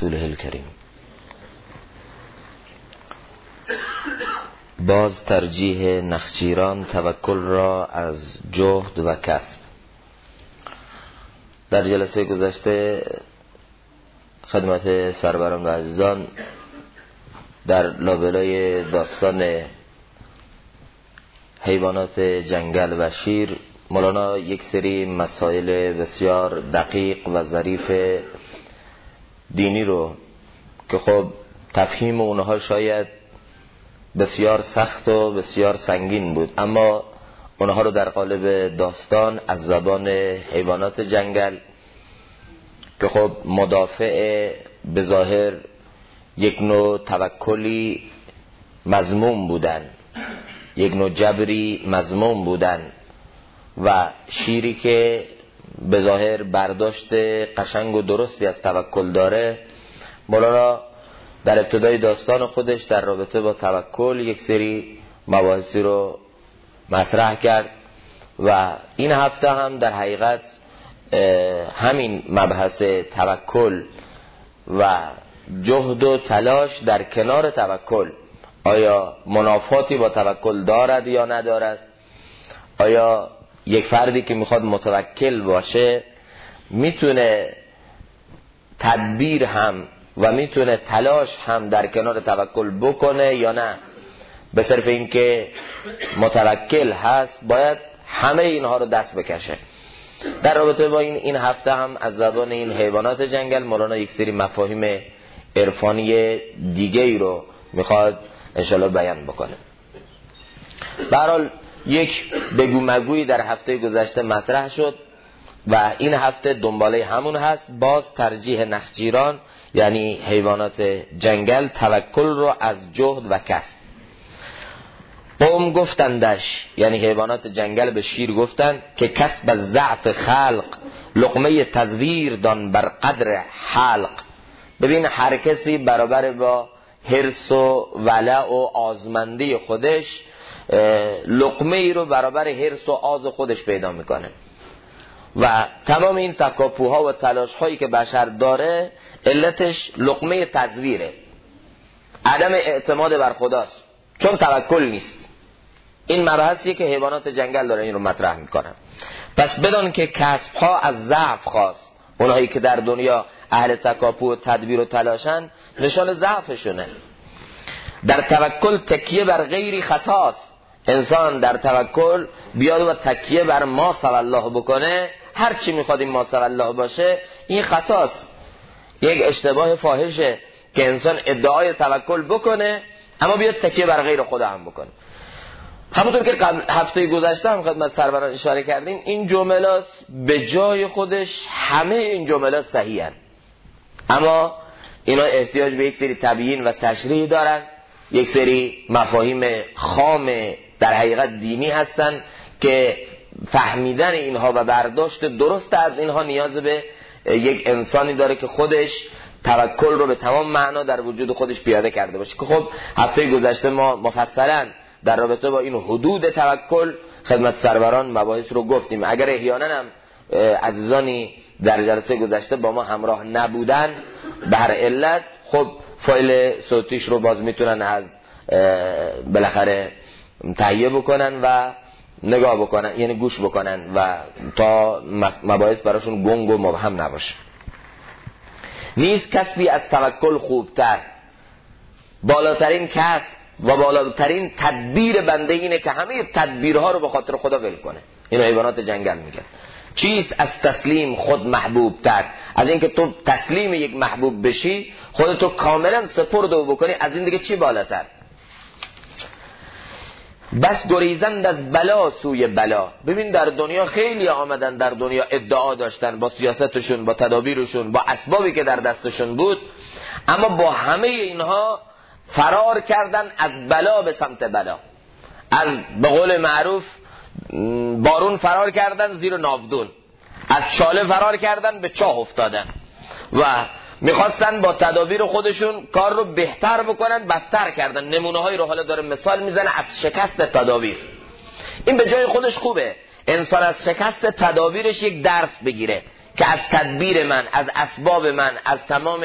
رسوله الكريم. باز ترجیح نخجیران توکل را از جهد و کسب. در جلسه گذشته خدمت سروران و عزیزان در لابلای داستان حیوانات جنگل و شیر مولانا یک سری مسائل بسیار دقیق و ظریف دینی رو که خب تفهیم اونها شاید بسیار سخت و بسیار سنگین بود، اما اونها رو در قالب داستان از زبان حیوانات جنگل که خب مدافع به ظاهر یک نوع توکلی مذموم بودن، یک نوع جبری مذموم بودن، و شیری که به ظاهر برداشت قشنگ و درستی از توکل داره، مولانا در ابتدای داستان خودش در رابطه با توکل یک سری مباحثی رو مطرح کرد و این هفته هم در حقیقت همین مبحث توکل و جهد و تلاش در کنار توکل، آیا منافاتی با توکل دارد یا ندارد؟ آیا یک فردی که میخواد متوکل باشه میتونه تدبیر هم و میتونه تلاش هم در کنار توکل بکنه یا نه؟ به صرف این که متوکل هست باید همه اینها رو دست بکشه. در رابطه با این هفته هم از زبان این حیوانات جنگل مولانا یک سری مفاهیم عرفانی دیگه ای رو میخواد انشالله بیان بکنه. به هر حال یک بگو مگویی در هفته گذشته مطرح شد و این هفته دنباله همون هست. باز ترجیح نخجیران یعنی حیوانات جنگل توکل رو از جهد و کسب. قوم گفتندش یعنی حیوانات جنگل به شیر گفتند که کسب از ضعف خلق لقمه تزویر دان بر قدر حلق. ببین هر کسی برابر با حرص و ولع و آزمندی خودش لقمه ای رو برابر حرص و آز خودش پیدا میکنه و تمام این تکاپوها و تلاش هایی که بشر داره علتش لقمه تزویره، عدم اعتماد بر خداست، چون توکل نیست. این مبحثیه که حیوانات جنگل داره این رو مطرح میکنن. پس بدان که کسب ها از ضعف خواست، اونهایی که در دنیا اهل تکاپو و تدبیر و تلاشن نشان ضعفشونه. در توکل تکیه بر غیری خطاست. انسان در توکل بیاد و تکیه بر ما سوى الله بکنه، هر چی میخواد این ما سوى الله باشه، این خطاست. یک اشتباه فاحشه که انسان ادعای توکل بکنه اما بیاد تکیه بر غیر خدا هم بکنه. همونطور که قبل هفته گذشته هم خدمت سروران اشاره کردیم، این جملات به جای خودش همه این جملات صحیحن، اما اینا احتیاج به یک سری تبیین و تشریح دارن. یک سری مفاهیم خام در حقیقت دینی هستن که فهمیدن اینها و برداشت درست از اینها نیاز به یک انسانی داره که خودش توکل رو به تمام معنا در وجود خودش پیاده کرده باشه. که خب هفته گذشته ما مفصلا در رابطه با این حدود توکل خدمت سروران مباحث رو گفتیم. اگر احیانا هم عزیزانی در جلسه گذشته با ما همراه نبودن به هر علت، خب فایل صوتیش رو باز میتونن از بالاخره تهیه بکنن و نگاه بکنن، یعنی گوش بکنن و تا مباحث براشون گنگ و مبهم نباشه. نیست کسبی از توکل خوبتر. بالاترین کسب و بالاترین تدبیر بنده اینه که همه تدبیرها رو به خاطر خدا ول کنه. اینو حیوانات جنگل میگن. چیست از تسلیم خود محبوب تر؟ از اینکه تو تسلیم یک محبوب بشی، خودتو کاملا سپرد و بکنی، از این دیگه چی بالاتر؟ بس گریزند از بلا سوی بلا. ببین در دنیا خیلی آمدن، در دنیا ادعا داشتن با سیاستشون، با تدابیرشون، با اسبابی که در دستشون بود، اما با همه اینها فرار کردن از بلا به سمت بلا. از به قول معروف بارون فرار کردن زیر ناودون، از چاله فرار کردن به چاه افتادن و میخواستن با تدابیر خودشون کار رو بهتر بکنن، بدتر کردن. نمونه هایی رو حالا داره مثال میزنه از شکست تدابیر. این به جای خودش خوبه، انسان از شکست تدابیرش یک درس بگیره که از تدبیر من، از اسباب من، از تمام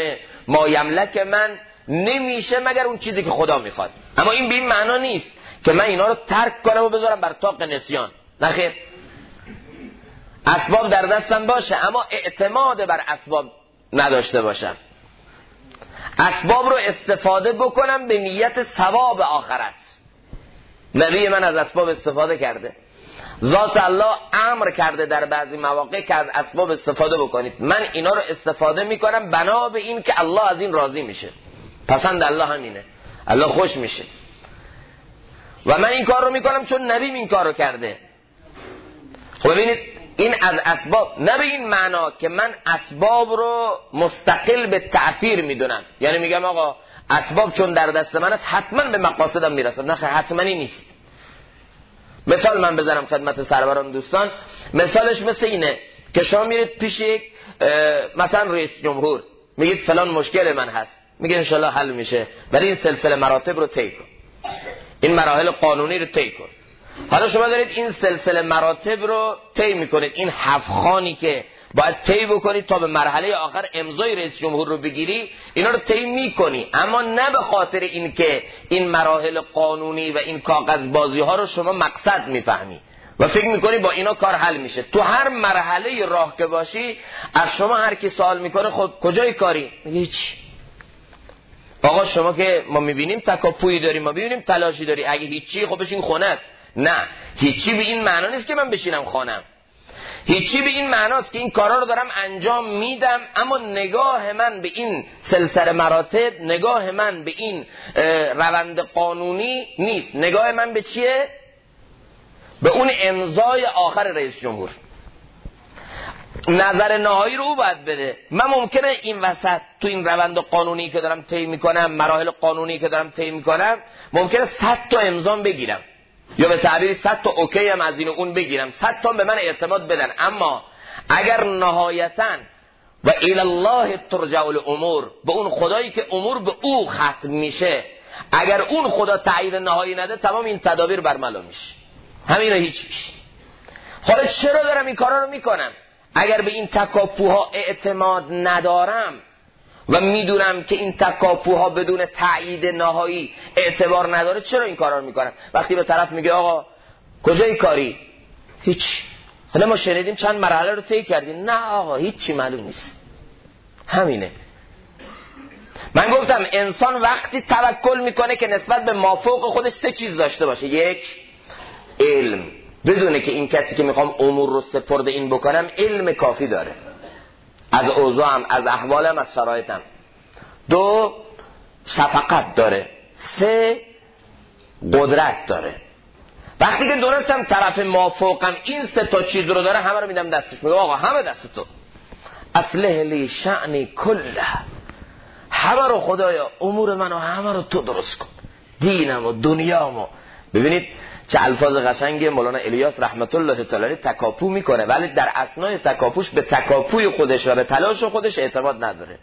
ما یملک من نمیشه مگر اون چیزی که خدا میخواد. اما این به این معنا نیست که من اینا رو ترک کنم و بذارم بر طاق نسیان، نه خیر. اسباب در دستم باشه اما اعتماد بر اسباب نداشته باشم. اسباب رو استفاده بکنم به نیت ثواب آخرت. نبی من از اسباب استفاده کرده، ذات الله امر کرده در بعضی مواقع که از اسباب استفاده بکنید. من اینا رو استفاده میکنم بنا به این که الله از این راضی میشه، پسند الله همینه، الله خوش میشه و من این کار رو میکنم چون نبی این کار رو کرده. خب ببینید این از اسباب، نه به این معنا که من اسباب رو مستقل به تأثیر میدونم، یعنی میگم آقا اسباب چون در دست من است حتما به مقاصدم میرسم، نه حتماً نیست. مثال من بزنم خدمت سروران دوستان، مثالش مثل اینه که شما میرید پیش یک مثلا رئیس جمهور، میگید فلان مشکل من هست، میگه انشالله حل میشه، ولی این سلسله مراتب رو طی کن، این مراحل قانونی رو طی کن. حالا شما دارید این سلسله مراتب رو طی میکنید، این 7 خانی که باید طی بکنید تا به مرحله آخر امضای رئیس جمهور رو بگیری، اینا رو طی میکنی، اما نه به خاطر این که این مراحل قانونی و این کاغذ بازی ها رو شما مقصد میفهمی و فکر میکنی با اینا کار حل میشه. تو هر مرحله راه که باشی از شما هر کی سوال میکنه خب کجای کاری؟ میگه هیچ. آقا شما که ما میبینیم تکاپویی داری، ما میبینیم تلاشی داری، اگه هیچی خب بشین خونت. نه، هیچی به این معنا نیست که من بشینم خانم، هیچی به این معناست که این کارا رو دارم انجام میدم اما نگاه من به این سلسله مراتب، نگاه من به این روند قانونی نیست، نگاه من به چیه؟ به اون امضای آخر رئیس جمهور. نظر نهایی رو او باید بده. من ممکنه این وسط تو این روند قانونی که دارم طی میکنم، مراحل قانونی که دارم طی میکنم، ممکنه 100 تا امضا بگیرم یا به تعبیری 100 تا اوکی هم از این و اون بگیرم، 100 تا به من اعتماد بدن، اما اگر نهایتاً و الی الله ترجع الامور، به اون خدایی که امور به او ختم میشه، اگر اون خدا تایید نهایی نده تمام این تدابیر برملا میشه، همین هیچ میشه. حالا چرا دارم این کارا رو میکنم؟ اگر به این تکاپوها اعتماد ندارم و میدونم که این تکاپوها بدون تایید نهایی اعتبار نداره، چرا این کارا رو میکنم؟ وقتی به طرف میگه آقا کجای کاری؟ هیچ. حالا ما شنیدیم چند مرحله رو طی کردیم، نه آقا هیچی معلوم نیست، همینه. من گفتم انسان وقتی توکل میکنه که نسبت به مافوق خودش 3 چیز داشته باشه. 1 علم، بدونه که این کسی که میخوام امور رو سپرده این بکنم علم کافی داره از اوضاعم، از احوالم، از شرایطم. 2 شفقت داره. 3 قدرت داره. وقتی که درستم طرف موافقم این 3 تا چیز رو داره، همه رو میدم دستش، میگه آقا همه دست تو، اصلح لی شأنی کله، همه رو خدایا امور منو همه رو تو درست کن، دینم و دنیامو. ببینید چه الفاظ قشنگی مولانا الیاس رحمت الله تعالی تکاپو میکنه، ولی در اثنای تکاپوش به تکاپوی خودش و به تلاش خودش اعتماد نداره.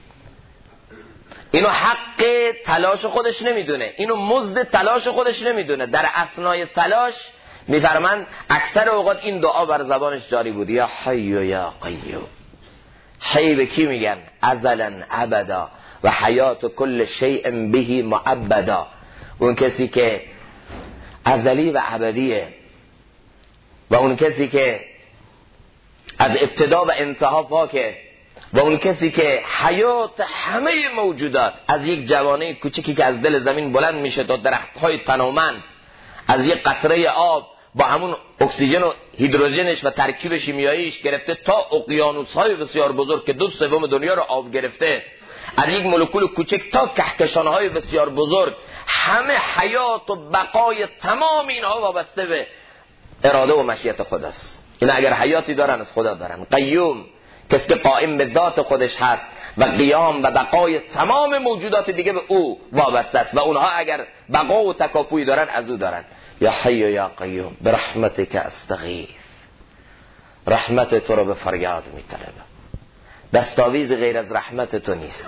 اینو حق تلاش خودش نمیدونه، اینو مزد تلاش خودش نمیدونه. در اثنای تلاش میفرمند اکثر اوقات این دعا بر زبانش جاری بود، یا حی یا قیوم. حی به کی میگن؟ ازلا ابدا و حیات کل شیء به معبدا. اون کسی که ازلی و ابدیه و اون کسی که از ابتدا و انتها پاکه و اون کسی که حیات همه موجودات، از یک جوانه کوچکی که از دل زمین بلند میشه تا درخت‌های تنومند، از یک قطره آب با همون اکسیژن و هیدروژنش و ترکیب شیمیاییش گرفته تا اقیانوس‌های بسیار بزرگ که 2/3 دنیا رو آب گرفته، از یک مولکول کوچک تا کهکشان‌های بسیار بزرگ، همه حیات و بقای تمام اینها وابسته به اراده و مشیت خداست. این اگر حیاتی دارن از خدا دارن. قیوم، کسی که قائم به ذات خودش هست و قیام و بقای تمام موجودات دیگه به او وابسته است و اونها اگر بقا و تکاپوی دارن از او دارن. یا حی یا قیوم برحمتک استغیث، رحمت تو رو به فریاد میطلبم، دستاویز غیر از رحمت تو نیست.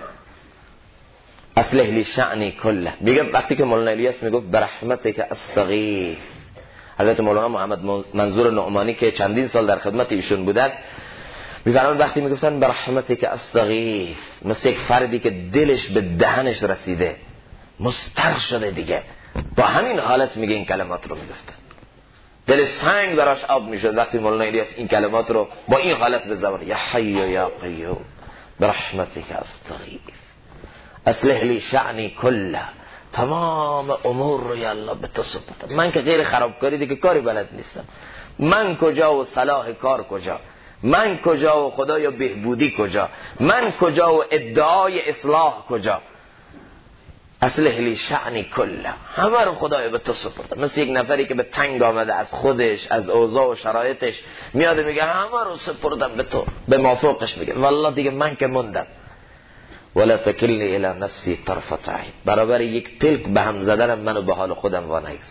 اصلح لی شأنی کله. میگه وقتی که مولانا الیاس میگفت برحمتک استغیث، حضرت مولانا محمد منظور نعمانی که چندین سال در خدمت ایشون بودن می‌فرمایند وقتی میگفتن به رحمتک استغیث، مثل یک فردی که دلش به دهنش رسیده، مضطر شده دیگه، با همین حالت میگه این کلمات رو میگفتن. دل سنگ براش آب میشد وقتی مولانا الیاس این کلمات رو با این حالت به زبان، یا حی یا قیوم برحمتک استغیث اصلح لی شأنی کله، تمام امور رو یا الله به تو سپردم. من که غیر خرابکاری دیگه کاری بلد نیستم، من کجا و صلاح کار کجا، من کجا و خدایا بهبودی کجا، من کجا و ادعای اصلاح کجا، اصلح لی شأنی کله، همه رو خدایا به تو سپردم. مثل یک نفری که به تنگ آمده از خودش، از اوضاع و شرایطش، میاد میگه همه رو سپردم به تو، به مافوقش میگه والله دیگه من که موندم. ولا تکلنی الی نفسی طرفة عین، برابر یک پلک به هم زدنم منو به حال خودم وا نگذار.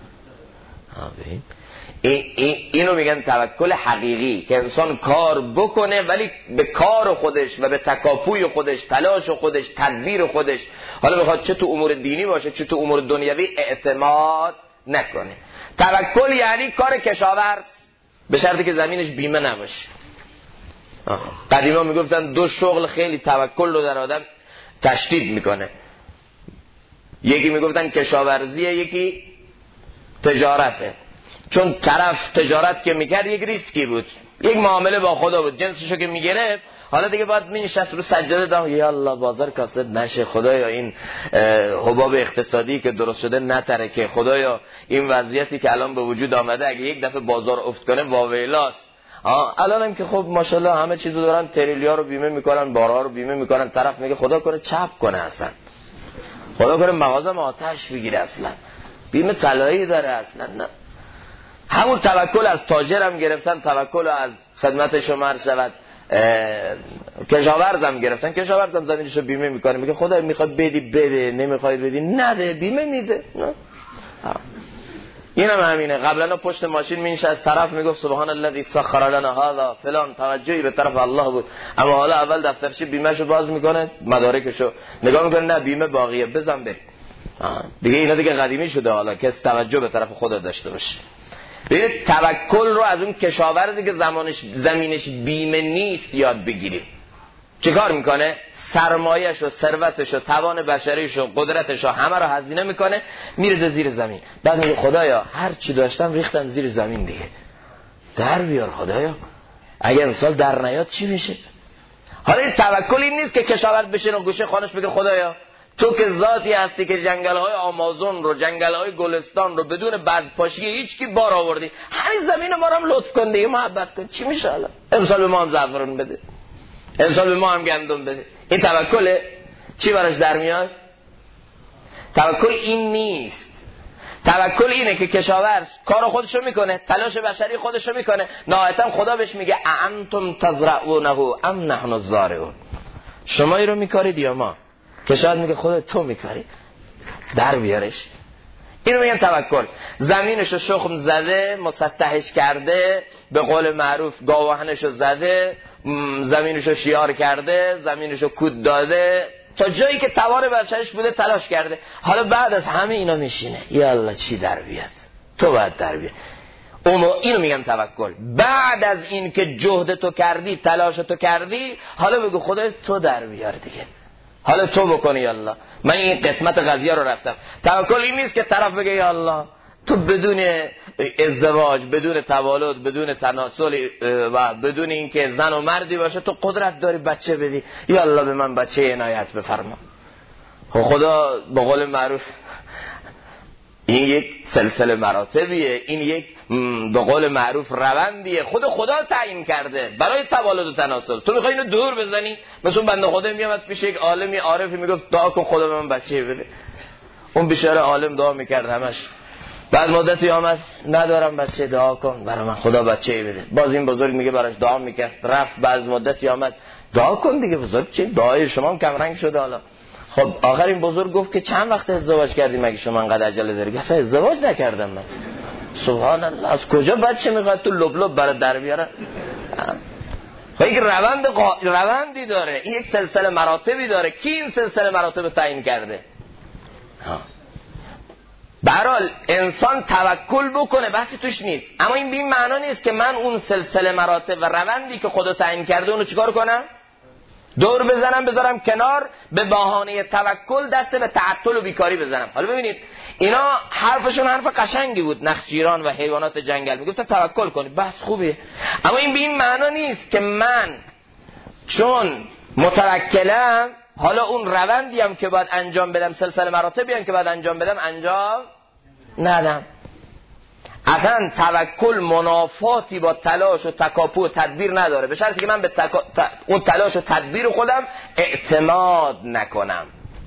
اینو میگن توکل حقیقی، که انسان کار بکنه ولی به کار خودش و به تکاپوی خودش، تلاش خودش، تدبیر خودش، حالا بخواد چه تو امور دینی باشه چه تو امور دنیوی، اعتماد نکنه. توکل یعنی کار کشاورز، به شرطی که زمینش بیمه نباشه. قدیما میگفتن دو شغل خیلی توکل رو در آدم تشدید میکنه، یکی میگفتن کشاورزیه، یکی تجارته. چون طرف تجارت که میکرد یک ریسکی بود، یک معامله با خدا بود، جنسشو که میگرفت حالا دیگه باید مینشست رو سجاده دام یا الله بازار کاسد نشه، خدایا این حباب اقتصادی که درست شده نترکه، خدایا این وضعیتی که الان به وجود آمده اگه یک دفعه بازار افت کنه واویلاست. الان هم که خب ماشاءالله همه چیزو دارن، تریلیا رو بیمه میکنن، بارها رو بیمه میکنن، طرف میگه خدا کنه چپ کنه، اصلا خدا کنه مغازم آتش بگیره، اصلا بیمه طلایی داره اصلا نه. همون توکل از تاجرم گرفتن، توکل از خدمت شما عرض شود کشاورزم گرفتن، کشاورزم زمینشو بیمه میکنه، میگه خدا میخواد بدی بده، نمیخواد بدی نده، بیمه میده. اینم همینه. قبلا پشت ماشین مینشست، طرف میگفت سبحان الذی سخر لنا هذا فلان، توجهی به طرف الله بود، اما حالا اول دفترچه بیمهشو باز میکنه، مدارکشو نگاه میکنه، نه بیمه باقیه، بزن بری دیگه. اینا دیگه قدیمی شده، حالا کس توجه به طرف خدا داشته باشه. ببینید توکل رو از اون کشاورزی که زمینش بیمه نیست یاد بگیریم. چه کار میکنه؟ سرمایه‌شو، ثروتشو، توان بشریشو، قدرتشو همه رو هزینه میکنه، میرزه زیر زمین. بعد میگه خدایا هر چی داشتم ریختم زیر زمین دیگه، در بیار خدایا، اگر امسال در نیاد چی میشه؟ حالا این توکل این نیست که کشاورز بشینه و گوشه خانش بگه خدایا تو که ذاتی هستی که جنگل‌های آمازون رو، جنگل‌های گلستان رو بدون بزپاشی هیچ کی بار آوردی، همین زمین ما رو هم لطف کن دیگه، محبت کن، چی میشه حالا؟ امسال به ما هم زعفران بده، امسال به ما هم گندم بده. این توکله؟ چی براش در میاد؟ توکل این نیست. توکل اینه که کشاورز کار خودشو میکنه، تلاش بشری خودشو میکنه، نهایتا خدا بهش میگه انتم تزرعونه ام نحن الزارعون، شما این رو میکارید یا ما؟ کشاورز میگه خدا تو میکاری، در بیارش. اینو میگن توکل. زمینشو شخم زده، مسطحش کرده، به قول معروف گاوهنشو زده، زمینشو شیار کرده، زمینشو کود داده، تا جایی که توان بشرش بوده تلاش کرده. حالا بعد از همه اینا میشینه یا الله چی در بیاد؟ تو باید در بیاد. اینو میگن توکل. بعد از این که جهد تو کردی، تلاش تو کردی، حالا بگو خدای تو در بیار دیگه، حالا تو بکنی یا الله، من این قسمت قضیه رو رفتم. توکل این نیست که طرف بگه یا الله تو بدون ازدواج، بدون توالد، بدون تناسل و بدون اینکه زن و مردی باشه تو قدرت داری بچه بدی، یا الله به من بچه عنایت بفرما. خدا به قول معروف این یک سلسله مراتبیه، این یک به قول معروف روندیه، خدا تعیین کرده برای توالد و تناسل. تو میخوای اینو دور بزنی؟ مثلا بنده خدا میاد پیش یک عالمی عارفی میگفت دعا کن خدا به من بچه بده، اون بیچاره عالم دعا میکرد همش، بعد مدتی آمد ندارم بچه، دعا کن برای من خدا بچه بده. باز این بزرگ میگه براش دعا میکرد، رفت، بعد مدتی آمد دعا کن دیگه بزرگ، چه دعای شما هم کم رنگ شده حالا. خب آخر این بزرگ گفت که چند وقت ازدواج کردی مگه شما انقدر عجله داری؟ اصلا ازدواج نکردم من. سبحان الله، از کجا بچه میخواد تو لب لب برای در بیاره؟ خب یک روندی داره، این یک سلسله مراتبی داره. کی این سلسله مراتب تعیین کرده؟ به هر حال انسان توکل بکنه بحثی توش نیست، اما این به این معنا نیست که من اون سلسله مراتب و روندی که خدا تعیین کرده اونو چیکار کنم؟ دور بزنم بذارم کنار، به بهانه توکل دست به تعطل و بیکاری بزنم. حالا ببینید اینا حرفشون حرف قشنگی بود، نخجیران و حیوانات جنگل میگفتن توکل کنید، بس خوبه، اما این به این معنا نیست که من چون متوکلم حالا اون روندی هم که باید انجام بدم، سلسله مراتبی هم که باید انجام بدم انجام ندم. اصلا توکل منافاتی با تلاش و تکاپو و تدبیر نداره، به شرطی که من به اون تلاش و تدبیر خودم اعتماد نکنم،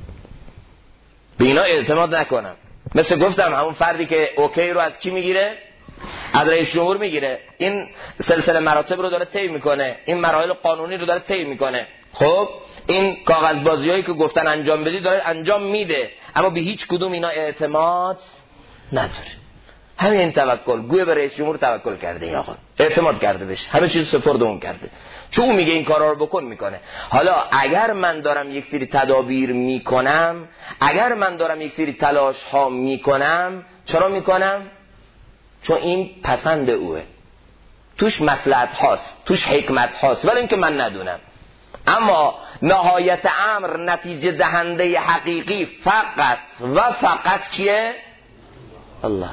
به اینا اعتماد نکنم. مثل گفتم همون فردی که اوکی رو از کی میگیره؟ از رئیس جمهور میگیره، این سلسله مراتب رو داره طی میکنه، این مراحل قانونی رو داره طی میکنه، خب این کاغذبازیایی که گفتن انجام بدی داره انجام میده، اما به هیچ کدوم اینا اعتماد نداره. همین توکل، گویا به رئیس جمهور توکل کرده این آقا، اعتماد کرده بهش، همه چیز سپرد اون کرده، چون اون میگه این کارا رو بکن میکنه. حالا اگر من دارم یک سری تدابیر میکنم، اگر من دارم یک سری تلاش ها میکنم، چرا میکنم؟ چون این پسند اوه، توش مصلحت هاست، توش حکمت هاست، ولی اینکه من ندونم. اما نهایت امر، نتیجه دهنده حقیقی فقط و فقط کیه؟ الله.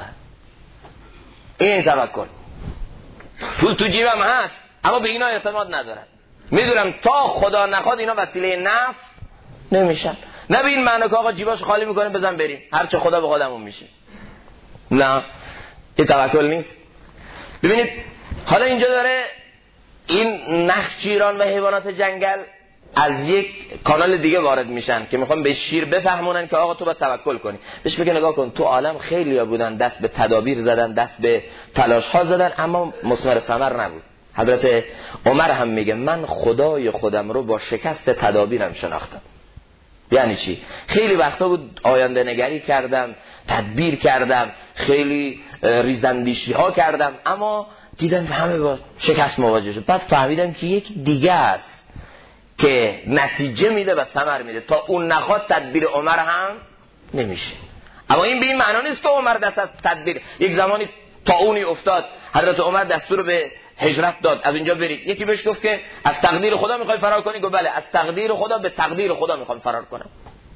این توکل. پول تو جیبم هست اما به اینا اعتماد ندارم، میدونم تا خدا نخواد اینا وسیله نفع نمیشن. نه به این معنی که آقا جیباش خالی میکنه بزن بریم هر چه خدا به خودمون میشه، نه، این توکل نیست. ببینید حالا اینجا داره این نخجیران و حیوانات جنگل از یک کانال دیگه وارد میشن که میخوام به شیر بفهمونن که آقا تو باید توکل کنی. بهش بگه نگاه کن، تو عالم خیلیا بودن دست به تدابیر زدن، دست به تلاش ها زدن، اما مثمر ثمر نبود. حضرت عمر هم میگه من خدای خودم رو با شکست تدابیرم شناختم. یعنی چی؟ خیلی وقتا بود آینده نگری کردم، تدبیر کردم، خیلی ریزندیشی ها کردم، اما دیدم همه با شکست مواجه شد. بعد فهمیدم که یک دیگه است که نتیجه میده و ثمر میده، تا اون نخواد تدبیر عمر هم نمیشه. اما این به این معنی نیست که عمر دست از تدبیر، یک زمانی طاعونی افتاد، حضرت عمر دستور به هجرت داد، از اینجا برید. یکی بهش گفت که از تقدیر خدا میخوای فرار کنی؟ گفت بله، از تقدیر خدا به تقدیر خدا میخوام فرار کنم.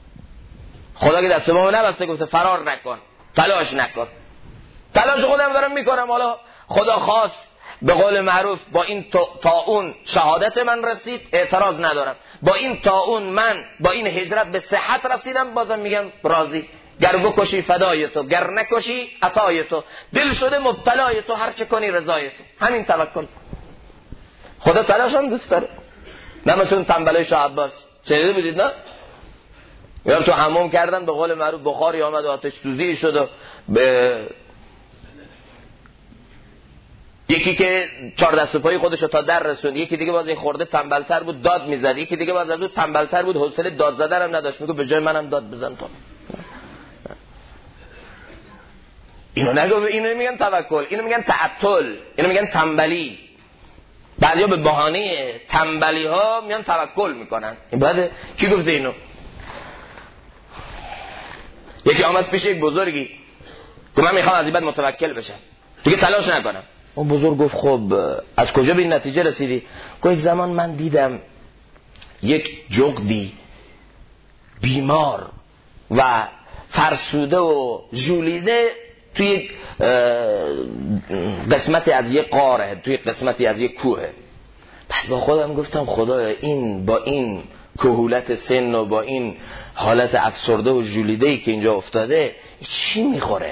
خدا که دست ما نبسته، گفته فرار نکن، تلاش نکن. تلاش خودم دارم میکنم، حالا خدا خواست به قول معروف با این طاعون شهادت من رسید، اعتراض ندارم. با این طاعون من با این هجرت به صحت رسیدم، بازم میگم راضی. گر بکشی فدای تو، گر نکشی عطای تو، دل شده مبتلای تو، هر چه کنی رضای تو. همین توکل. خدا تلاش هم دوست داره، نه مثل تنبلای شاه عباس. شنیده بودید نه؟ یا تو حموم کردن به قول معروف بخاری آمد و آتش سوزی شد و یکی که 4 دست و پای خودش رو تا در رسوند، یکی دیگه باز این خورده تنبلتر بود داد میزد، یکی دیگه باز از اون تنبلتر بود حوصله داد زدن هم نداشت، میگه به جای منم داد بزن تو. اینو نگو، اینو میگن توکل، اینو میگن تعطل، اینو میگن تنبلی. بعضیا به بهانه تنبلی ها میان توکل میکنن. این بعد کی گفته اینو؟ یکی آمد پیش یک بزرگی که من میخوام از این بعد متوکل بشم، دیگه تلاش نکنم. اون بزرگ گفت خب از کجا به این نتیجه رسیدی؟ گفت یک زمان من دیدم یک جغدی بیمار و فرسوده و ژولیده توی یک قسمتی از یک قاره، توی قسمتی از یک کوه. بعد با خودم گفتم خدایا این با این کهولت سن و با این حالت افسرده و ژولیده‌ای که اینجا افتاده چی میخوره؟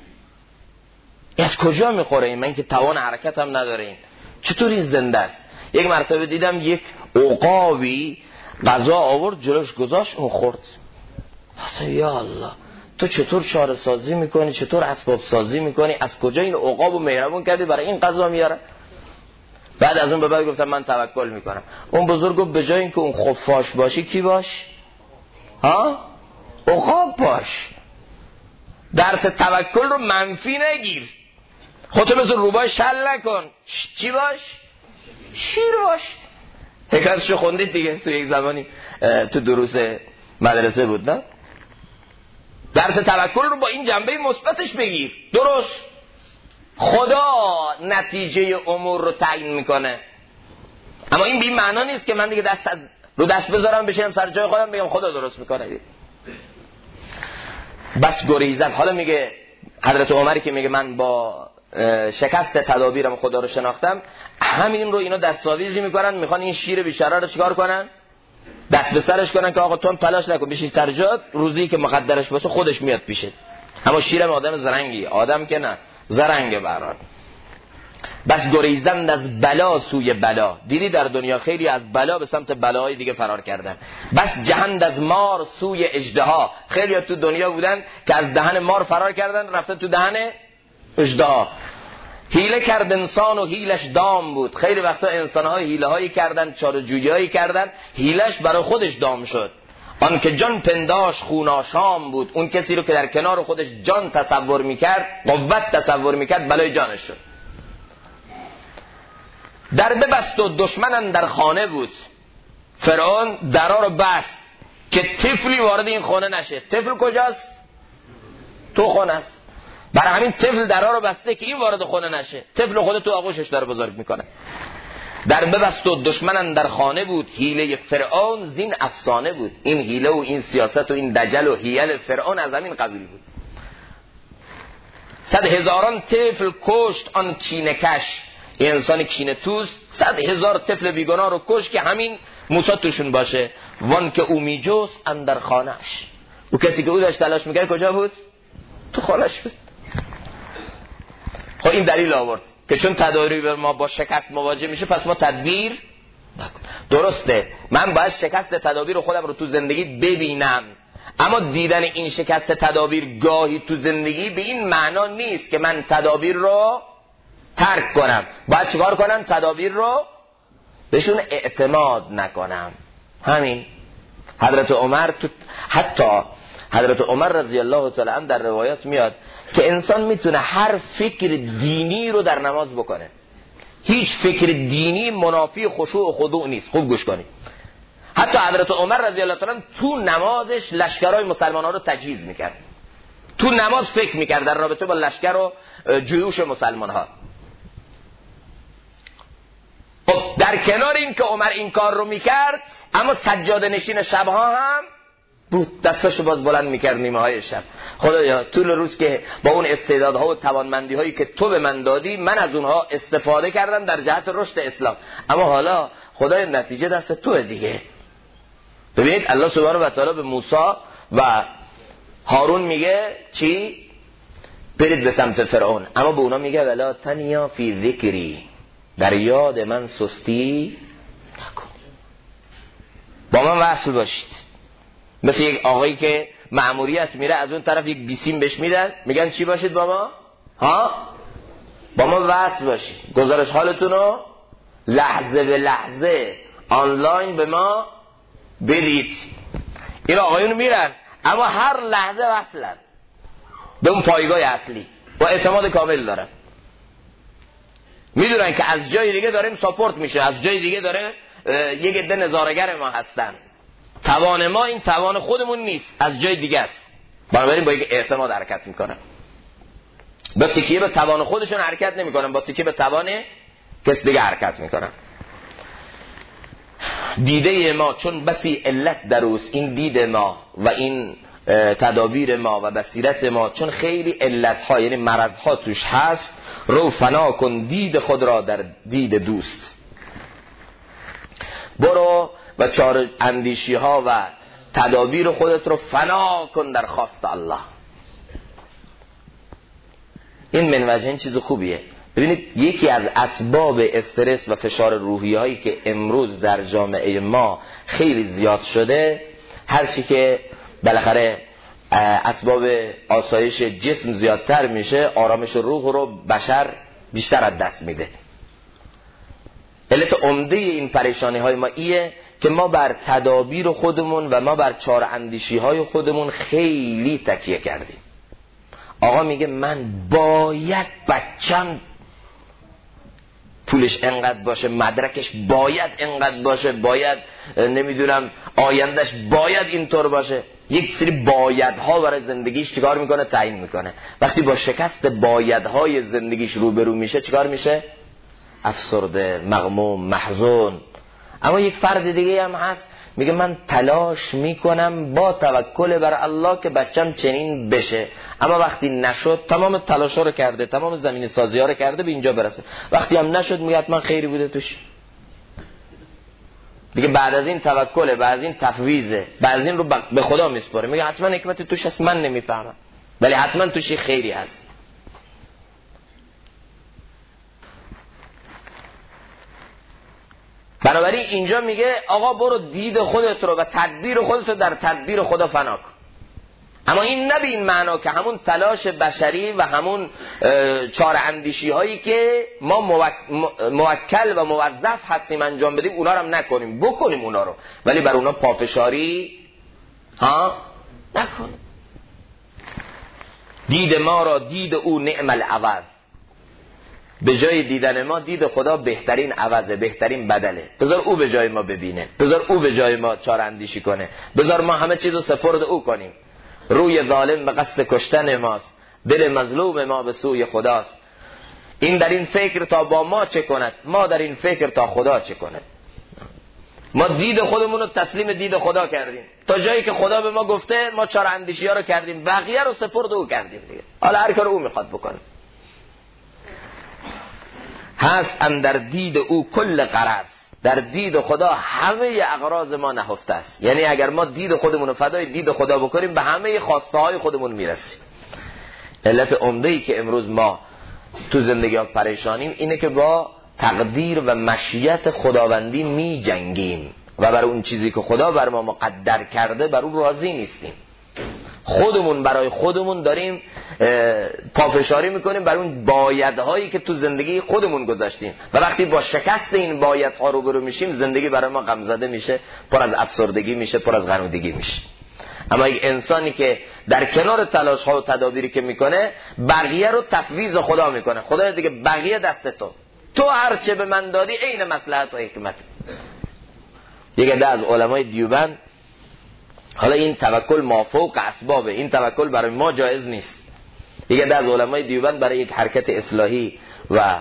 از کجا میخوره این؟ من که توان حرکت هم نداره، چطوری زنده است؟ یک مرتبه دیدم یک عقابی غذا آورد جلوش گذاشت، اون خورد. یا الله، تو چطور چاره سازی میکنی، چطور اسباب سازی میکنی، از کجا این عقابو مهربون کردی برای این غذا میاره؟ بعد از اون به بعد گفتم من توکل میکنم. اون بزرگ گفت به جای اینکه اون خفاش باشی کی باش؟ ها؟ عقاب باش. درس توکل رو منفی نگیر، خودتو مثل روبای شل نکن. چی باش؟ شیر باش. حکایتشو خوندید دیگه، تو یک زمانی تو دروس مدرسه بود نه؟ درس توکل رو با این جنبه مثبتش بگیر. درست، خدا نتیجه امور رو تعیین میکنه، اما این به این معنا نیست که من دیگه دست بذارم بشینم سر جای خودم بگم خدا درست میکنه. بس گریزن. حالا میگه حضرت عمری که میگه من با شکست تدابیرم خدا رو شناختم، همین رو اینا دستاویزی میکنن، میخوان این شیر بیچاره رو چیکار کنن؟ دست به سرش کنن که آقا تو هم تلاش نکن، بشین سر جات، روزی که مقدرش باشه خودش میاد پیشت. اما شیرم آدم زرنگی، آدم که نه، زرنگه برات. بس گریزند از بلا سوی بلا. دیدی در دنیا خیلی از بلا به سمت بلاهای دیگه فرار کردن. بس جهند از مار سوی اژدها. خیلی تو دنیا بودن که از دهن مار فرار کردن رفتن تو دهن اژدها. حیله کرد انسان و حیلش دام بود. خیلی وقتا انسان‌ها حیله‌هایی کردن، چاره‌جویی‌هایی کردن، حیلش برای خودش دام شد. آن که جان پنداش خوناشام بود. اون کسی رو که در کنار خودش جان تصور میکرد، قوت تصور میکرد، بلای جانش شد. در ببست و دشمنم در خانه بود. فرعون درا رو بست که طفلی وارد این خانه نشه. طفل کجاست؟ تو خانه است. برای همین طفل درا رو بسته که این وارد خانه نشه. طفل خودت تو آغوشش داره بزرگ میکنه. در ببست و دشمنم در خانه بود. حیله فرعون زین افسانه بود. این حیله و این سیاست و این دجل و حیل فرعون از همین قبیل بود. 100,000 طفل کشت آن کینه‌کش. این انسان کینه توست 100,000 طفل بیگناه رو کش که همین موسی توشون باشه. وان که او میجوست اندر خانهش. او کسی که او داشت تلاش میکرد کجا بود؟ تو خانهش بود. خب این دلیل آورد که چون تدابیر ما با شکست مواجه میشه پس ما تدبیر نکن. درسته، من باید شکست تدابیر خودم رو تو زندگی ببینم، اما دیدن این شکست تدابیر گاهی تو زندگی به این معنا نیست که من تدابیر رو ترک کنم. باید چیکار کنم؟ تدابیر رو بهشون اعتماد نکنم. همین حضرت عمر حتی حضرت عمر رضی الله تعالی عنه در روایات میاد که انسان میتونه هر فکر دینی رو در نماز بکنه. هیچ فکر دینی منافی خشوع و خضوع نیست. خوب گوش کنید. حتی حضرت عمر رضی الله تعالی عنه تو نمازش لشکرهای مسلمان‌ها رو تجهیز میکرد. تو نماز فکر میکرد در رابطه با لشکر و جیوش مسلمان‌ها. خب در کنار این که عمر این کار رو میکرد، اما سجاده نشین شبها هم بود، دستاشو باز بلند میکرد نیمه های شب. خدایا طول روز که با اون استعدادها و توانمندی هایی که تو به من دادی، من از اونها استفاده کردم در جهت رشد اسلام، اما حالا خدای نتیجه دست توه دیگه. ببینید الله سبحانه و تعالی به موسی و هارون میگه چی؟ برید به سمت فرعون، اما به اونا میگه ولا تنیا فی ذکری، در یاد من سستی نکن، با من وصل باشید. مثل یک آقایی که مأموریت میره، از اون طرف یک بیسیم بهش میدن، میگن چی باشید با ما؟ ها؟ با ما وصل باشید، گزارش حالتون رو لحظه به لحظه آنلاین به ما بدید. این آقایون میرن اما هر لحظه وصلن به اون پایگاه اصلی، با اعتماد کامل دارن، میدونن که از جای دیگه داریم ساپورت میشه، از جای دیگه داره یک عده نظاره‌گر ما هستن، توان ما این توان خودمون نیست، از جای دیگه است. بنابراین با یک اعتماد حرکت میکنن، با تکیه به توان خودشون حرکت نمیکنن، با تکیه به توان کس دیگه حرکت میکنن. دیده ما چون بسی علت دروست، این دید ما و این تدابیر ما و بصیرت ما چون خیلی علتها یعنی مرضها توش هست، رو فنا کن دید خود را در دید دوست. برو و چار اندیشی ها و تدابیر خودت رو فنا کن در خواست الله. این من وجه این چیز خوبیه. ببینید یکی از اسباب استرس و فشار روحی هایی که امروز در جامعه ما خیلی زیاد شده، هر چی که بالاخره اسباب آسایش جسم زیادتر میشه، آرامش روح رو بشر بیشتر از دست میده. علت عمده این پریشانی های ما ایه که ما بر تدابیر خودمون و ما بر چار اندیشی های خودمون خیلی تکیه کردیم. آقا میگه من باید بچم پولش انقدر باشه، مدرکش باید انقدر باشه، باید نمیدونم آیندهش باید اینطور باشه. یک سری بایدها برای زندگیش چیکار میکنه؟ تعیین میکنه. وقتی با شکست بایدهای زندگیش روبرو میشه چیکار میشه؟ افسرده، مغموم، محزون. اما یک فرد دیگه هم هست میگه من تلاش میکنم با توکل بر الله که بچم چنین بشه، اما وقتی نشد تمام تلاشا رو کرده، تمام زمین سازی ها رو کرده به اینجا برسه، وقتی هم نشد میگه حتما خیری بوده توش. دیگه بعد از این توکله، بعد از این تفویضه، بعد از این رو به خدا میسپاره، میگه حتما حکمت توش هست، من نمیفهمم ولی حتما توش خیری هست. بنابراین اینجا میگه آقا برو دید خودت رو و تدبیر خودت رو در تدبیر خدا فنا کن. اما این نه به این معنا که همون تلاش بشری و همون چاره اندیشی هایی که ما موکل و موظف هستیم انجام بدیم اونا رو هم نکنیم، بکنیم اونا رو، ولی بر اونا پافشاری نکنیم. دید ما را دید او نعم العوض، به جای دیدن ما دید خدا بهترین عوضه، بهترین بدله. بذار او به جای ما ببینه، بذار او به جای ما چاره اندیشی کنه، بذار ما همه چیزو سپرد او کنیم. روی ظالم به قصد کشتن ماست، دل مظلوم ما به سوی خداست. این در این فکر تا با ما چه کند، ما در این فکر تا خدا چه کند. ما دید خودمون رو تسلیم دید خدا کردیم، تا جایی که خدا به ما گفته ما چاره اندیشی ها رو کردیم، بقیه رو سپرد او کردیم دیگه. حالا هر کار او میخواد بکنه. هست اندر دید او کل غرض، در دید خدا همه اغراض ما نهفته است. یعنی اگر ما دید خودمون رو فدای دید خدا بکنیم به همه خواسته های خودمون میرسیم. علت عمده‌ای که امروز ما تو زندگی ها پریشانیم اینه که با تقدیر و مشیت خداوندی می جنگیم و بر اون چیزی که خدا بر ما مقدر کرده بر اون راضی نیستیم. خودمون برای خودمون داریم پافشاری میکنیم بر اون بایدهایی که تو زندگی خودمون گذاشتیم و وقتی با شکست این بایدها روبرو میشیم زندگی برای ما غمزده میشه، پر از افسردگی میشه، پر از غنودگی میشه. اما یک انسانی که در کنار تلاش ها و تدابیری که میکنه بقیه رو تفویض خدا میکنه، خدا دیگه بقیه دست تو هر چه به من دادی عین مصلحت و حکمت. یک عده از علمای دیوبند، حالا این توکل مافوق اسبابه، این توکل برای ما جایز نیست، یک عده از علمای دیوبند برای یک حرکت اصلاحی و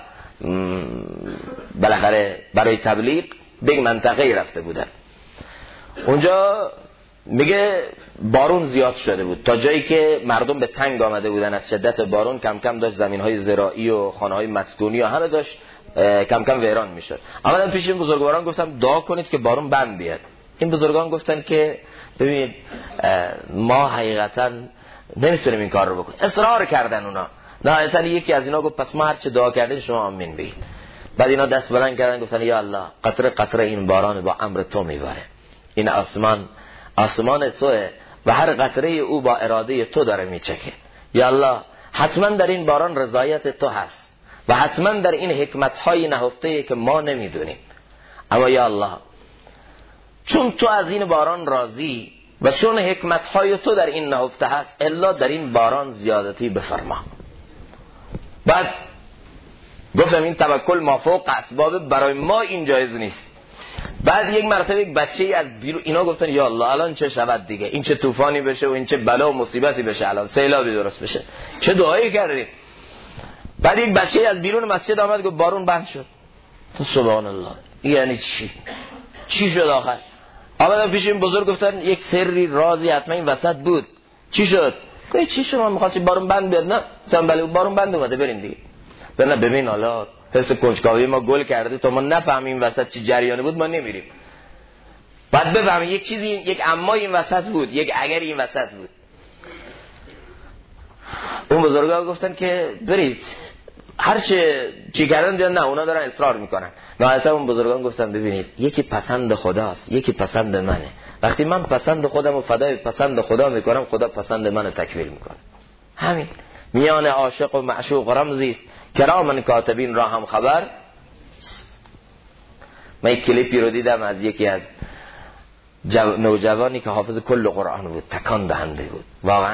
بالاخره برای تبلیغ به منطقه رفته بودن. اونجا میگه بارون زیاد شده بود تا جایی که مردم به تنگ آمده بودن از شدت بارون، کم کم داشت زمین‌های زراعی و خانه‌های مسکونی و همه داشت کم کم ویران میشد. آمدن پیش این بزرگواران گفتم دعا کنید که بارون بند بیاد. این بزرگان گفتن که ببینید ما حقیقتا نمیتونیم این کار رو بکنیم. اصرار کردن اونا. نهایتا یکی از اینا گفت پس ما هر چه دعا کردیم شما آمین بگید. بعد اینا دست بلند کردن گفتن یا الله قطره قطره این باران با امر تو میباره، این آسمان توه و هر قطره او با اراده تو داره میچکه. یا الله حتما در این باران رضایت تو هست و حتما در این حکمت‌های نهفته که ما نمیدونیم، اما یا الله چون تو از این باران راضی و چون حکمت‌های تو در این نهفته هست الا در این باران زیادتی بفرما. بعد گفتم این توکل مافوق اسباب برای ما این جایز نیست. بعد یک مرتبه یک بچه‌ای از بیرون اینا گفتن یا الله الان چه شود دیگه، این چه طوفانی بشه و این چه بلا و مصیبتی بشه، الان سیلابی درست بشه، چه دعایی کردیم. بعد یک بچه‌ای از بیرون مسجد آمد گفت بارون بند شد. سبحان الله، یعنی چی شد آخر؟ آمدن پیش این بزرگ گفتن یک سری رازی حتما این وسط بود. چی شد؟ گفت چی شما می‌خواستی بارون بند بیاد؟ نه مثلا بله بارون بند اومده بریم دیگه. نه ببین حالا حس کنجکاوی ما گل کرده تا ما نفهمیم وسط چی جریانی بود ما نمیریم. بعد بفهمیم یک چیزی یک اما این وسط بود، یک اگر این وسط بود. اون بزرگا گفتن که برید هر چی کردن دیدن نه اونا دارن اصرار میکنن. نهایتا اون بزرگان گفتن ببینید یکی پسند خداست یکی پسند منه، وقتی من پسند خودم و فدای پسند خدا میکنم خدا پسند منو تکمیل میکنه. همین میان عاشق و معشوق رمزی است کرامن کاتبین را هم خبر. من یک کلیپی رو دیدم از یکی از نوجوانی که حافظ کل قرآن بود، تکان دهنده بود واقعا.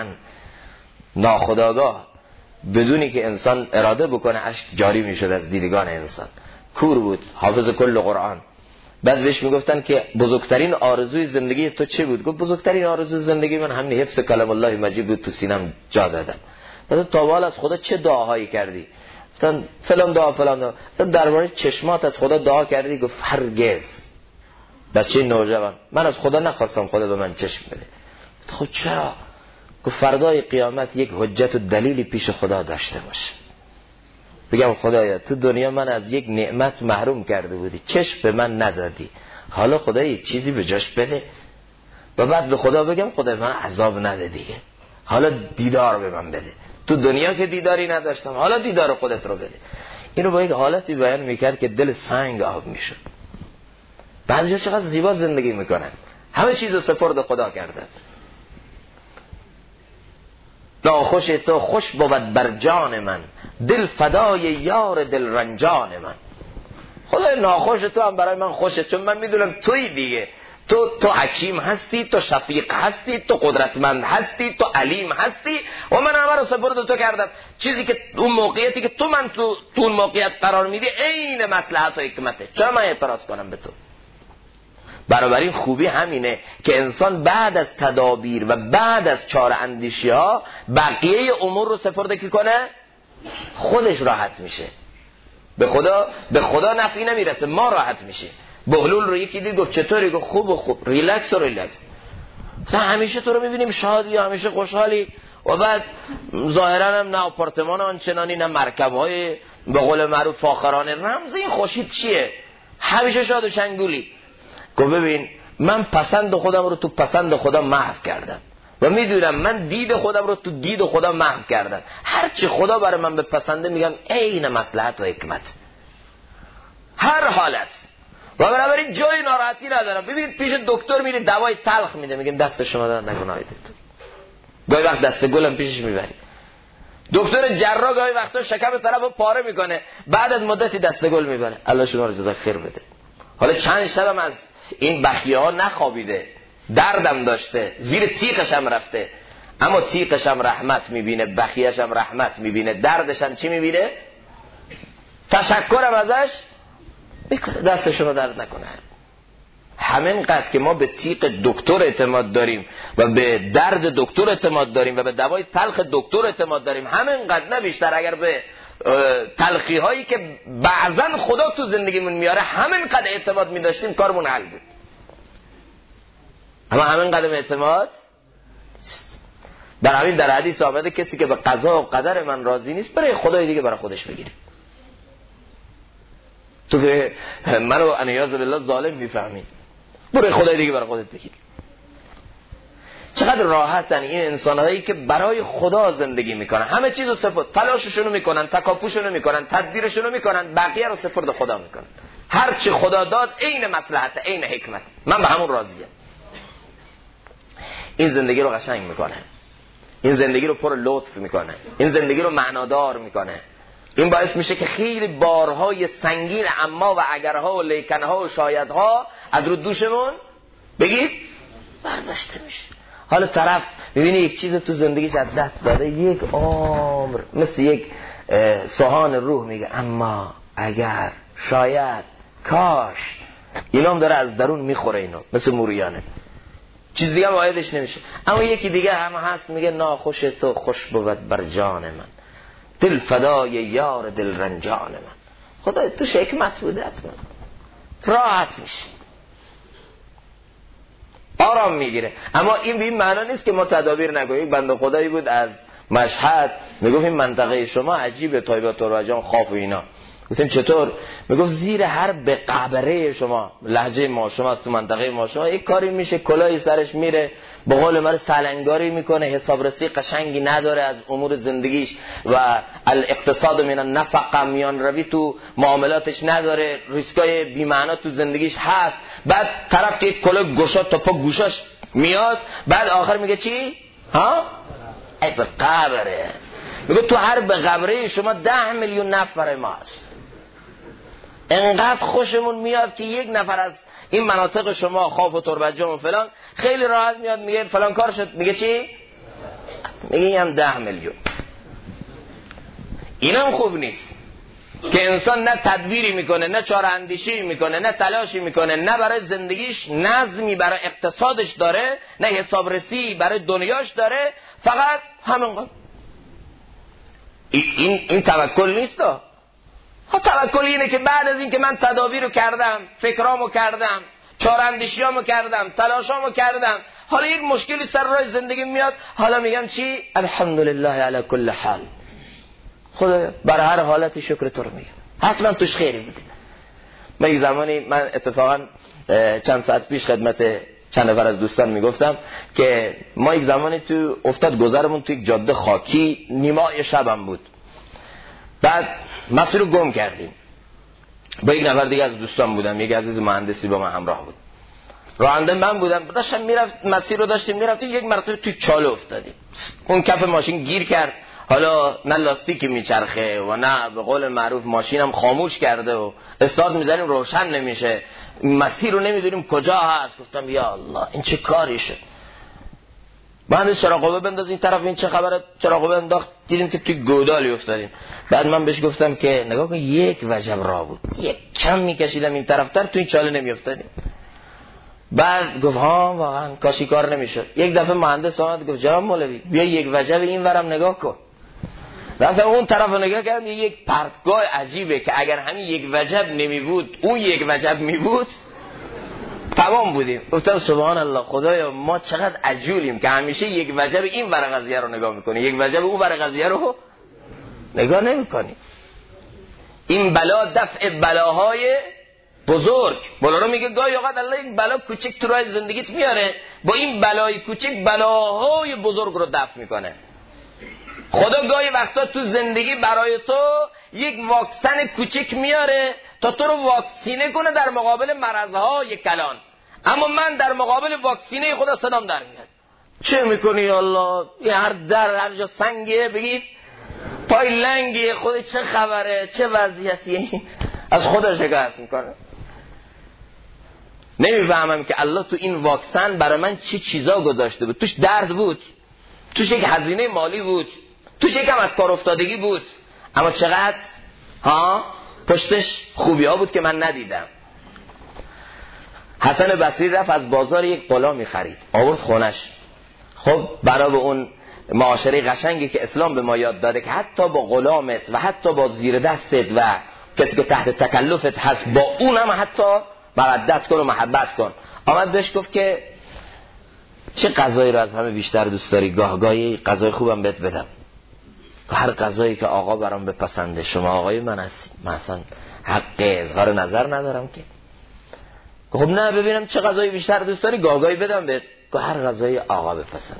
ناخودآگاه بدونی که انسان اراده بکنه اشک جاری میشد از دیدگان انسان. کور بود، حافظ کل قرآن. بعد بهش میگفتن که بزرگترین آرزوی زندگی تو چه بود؟ گفت بزرگترین آرزوی زندگی من همین حفظ کلام الله مجید بود، تو سینم جا دادم. بعد تا حالا از خدا چه دعاهایی کردی؟ مثلا فلان دعا فلان دعا. مثلا درباره چشمات از خدا دعا کردی؟ گفت هرگز. بچه نوجوان، من از خدا نخواستم خدا به من چشم بده. خب چرا؟ گفت فردای قیامت یک حجت و دلیلی پیش خدا داشته باشه، بگم خدایا تو دنیا من از یک نعمت محروم کرده بودی، چشم به من ندادی، حالا خدا یک چیزی به جاش بده. و بعد به خدا بگم خدا من عذاب نده دیگه، حالا دیدار به من بده، تو دنیا که دیداری نداشتم حالا دیدار خودت رو بده. اینو با یک حالتی بیان میکرد که دل سنگ آب میشد. بعضی‌ها چقدر زیبا زندگی میکنن، همه چیزو سپرد خدا کردن. ناخوش تو خوش بود بر جان من، دل فدای یار دل رنجان من. خدای ناخوش تو هم برای من خوشه، چون من میدونم توی دیگه، تو حکیم هستی، تو شفیق هستی، تو قدرتمند هستی، تو علیم هستی و من همه رو سپرد تو کردم. چیزی که اون موقعیتی که تو من تو اون موقعیت قرار میدی عین مصلحت و حکمته، چرا من اعتراض کنم به تو؟ بنابراین خوبی همینه که انسان بعد از تدابیر و بعد از چاره اندیشی ها بقیه امور رو سپرده کی کنه؟ خودش راحت میشه. به خدا نفعی نمیرسه، ما راحت میشه. بهلول رو یکی دید گفت چطوری؟ گفت خوب ریلکس و ریلکس. مثلا همیشه تو رو میبینیم شادی و همیشه خوشحالی و بعد ظاهرا هم نه آپارتمان آنچنانی نه مرکب‌های به قول معروف فاخرانه. رمز این خوشی چیه؟ همیشه شاد و شنگولی. گفت ببین من پسند خودم رو تو پسند خدا محو کردم و میدونم من دید خودم رو تو دید خدا محو کردم. هرچی خدا برای من به پسنده میگم عین مصلحت و حکمت، هر حالت. و بنابراین جای ناراحتی ندارم. ببینید پیش دکتر میری دوای تلخ میده، میگم دست شما در نکنه آقای دکتر. گاهی وقت دست گلم پیشش میبری. دکتر جراح گاهی وقتا شکم طرفو پاره میکنه، بعد از مدتی دست گل میبره. الله شما رو جزای خیر بده. حالا چند شبم از این بخیه ها نخوابیده، دردم داشته، زیر تیغش هم رفته، اما تیغش هم رحمت میبینه، بخیهش هم رحمت میبینه، دردش هم چی میبینه؟ تشکرم ازش میکنه، دستشون رو درد نکنه. همینقدر که ما به تیغ دکتر اعتماد داریم و به درد دکتر اعتماد داریم و به دوای تلخ دکتر اعتماد داریم، همینقدر نه بیشتر اگر به تلخی هایی که بعضن خدا تو زندگیمون میاره همینقدر اعتماد میداشتیم کارمون حل بود. اما همینقدر اعتماد در همین در حدیث آمده کسی که به قضا و قدر من راضی نیست برای خدای دیگه برای خودش بگیره. تو که منو انیاز بالله ظالم میفهمی، برای خدای دیگه برای خودت بگیر. چقدر راحتن این انسان‌هایی که برای خدا زندگی میکنن، همه چیزو سپرد، تلاششونو میکنن، تکاپوشونو میکنن، تدبیرشونو میکنن، بقیه رو سپرد خدا میکنن. هر چی خدا داد عین مصلحت، عین حکمت، من به همون راضیم. این زندگی رو قشنگ میکنه، این زندگی رو پر لطف میکنه، این زندگی رو معنادار میکنه. این باعث میشه که خیلی بارهای سنگین اما و اگرها و لیکنها و شایدها از رو دوشمون بگید برداشته میشه. حالا طرف میبینی یک چیز تو زندگیش از دست داده، یک عمر مثل یک سوهان روح میگه اما اگر شاید کاش، اینا هم داره از درون میخوره، اینو مثل موریانه، چیز دیگه وایدش نمیشه. اما یکی دیگه هم هست میگه ناخوش تو خوش بود بر جان من، دل فدای یار دل رنجان من. خدا تو حکمت بوده، راحت میشه، آرام میگیره. اما این به این معنا نیست که ما تدابیر نکنیم. بنده خدایی بود از مشهد میگفت این منطقه شما عجیبه، طایبه تربجان خاف و اینا. گفتیم چطور؟ میگفت زیر هر به قبره شما، لهجه ما شما تو منطقه ما شما یک کاری میشه، کلاهی سرش میره، به قول من سلنگاری میکنه، حسابرسی قشنگی نداره از امور زندگیش و الاقتصاد من النفقه میان روی تو معاملاتش نداره، ریسکای بی معنا تو زندگیش هست. بعد طرف که کلاه گوشا تا پا گوشاش میاد، بعد آخر میگه چی؟ ها؟ ای به قبره. میگه تو هر به قبره شما 10 میلیون نفر ماست. انقدر خوشمون میاد که یک نفر از این مناطق شما خاف و تربجان و فلان خیلی راحت میاد میگه فلان کار شد، میگه چی؟ میگه هم 10 میلیون. اینم خوب نیست. که انسان نه تدبیری میکنه، نه چاره اندیشی میکنه، نه تلاشی میکنه، نه برای زندگیش نظمی برای اقتصادش داره، نه حسابرسی برای دنیاش داره، فقط همینقدر. این توکل نیست. توکل اینه که بعد از این که من تدابیر رو کردم، فکرامو کردم، چاره اندیشیامو کردم، تلاشامو کردم، حالا یک مشکلی سر راه زندگی میاد، حالا میگم چی؟ الحمدلله علی کل حال. خدایا برای هر حالتی شکر تو رو میگم، حتما توش خیری بوده. من یک زمانی، من اتفاقا چند ساعت پیش خدمت چند نفر از دوستان میگفتم که ما یک زمانی تو افتاد گذرمون تو یک جاده خاکی، نیمای شبم بود. بعد مسیر رو گم کردیم. با یک نفر دیگه از دوستان بودم، یک عزیز مهندسی با من همراه بود. راننده من بودم، داشتم میرفت، مسیر رو داشتیم میرفتیم، یک مرتبه توی چاله افتادیم. اون کف ماشین گیر کرد، حالا نه لاستیکی میچرخه و نه به قول معروف ماشینم خاموش کرده و استارت میزنیم روشن نمیشه، مسیر رو نمیدونیم کجا هست. گفتم یا الله این چه کاری شد. مهندس چراغ قوه بنداز این طرف، این چه خبره؟ چراغ قوه انداخت، دیدیم که توی گودالی افتادیم. بعد من بهش گفتم که نگاه کن یک وجب راه بود، یک کم میکشیدم این طرفتر تو این چاله نمیافتادیم. بعد گفت ها واقعا کاشی کار نمیشد. یک دفعه مهندس آمد گفت جناب مولوی بیا یک وجب این ورم نگاه کن. رفتم اون طرف رو نگاه کردم، یک پرتگاه عجیبه که اگر همین یک وجب نمی بود اون یک وجب می بود تمام بودیم. گفتم سبحان الله، خدایا ما چقدر عجولیم که همیشه یک وجب این ور قضیه رو نگاه میکنی، یک وجب اون ور قضیه رو نگاه نمیکنی. این بلا دفع بلاهای بزرگ. مولانا میگه گاهی اوقات الله یک بلا کوچک تو راه زندگیت میاره، با این بلای کوچک بلاهای بزرگ رو دفع میکنه. خدا گاهی وقتا تو زندگی برای تو یک واکسن کوچک میاره تا تو رو واکسینه کنه در مقابل مرضهای کلان. اما من در مقابل واکسینه خدا صدام در میاد. چه میکنی الله؟ یه هر در هر جا سنگه بگید پای لنگی، خود چه خبره، چه وضعیتی؟ از خدا شکایت میکنه. نمیفهمم که الله تو این واکسن برای من چه چیزا گذاشته بود. توش درد بود، توش یک هزینه مالی بود، توش یکم از کار افتادگی بود، اما چقدر پشتش خوبی ها بود که من ندیدم. حسن بصری رفت از بازار یک غلامی خرید، آورد خونش. خب برای اون معاشره قشنگی که اسلام به ما یاد داده که حتی با غلامت و حتی با زیر دستت و کسی که تحت تکلفت هست با اونم حتی مودت کن و محبت کن. آمد بهش گفت که چه غذایی رو از همه بیشتر دوست داری؟ گاهی غذای خوبم بهت بدم. هر غذایی که آقا برام بپسنده. شما آقای من هستی، من اصلا حق اظهار نظر ندارم که. خب نه ببینم چه غذایی بیشتر دوست داری، گاهی بدم بهت. هر غذایی آقا بپسنده.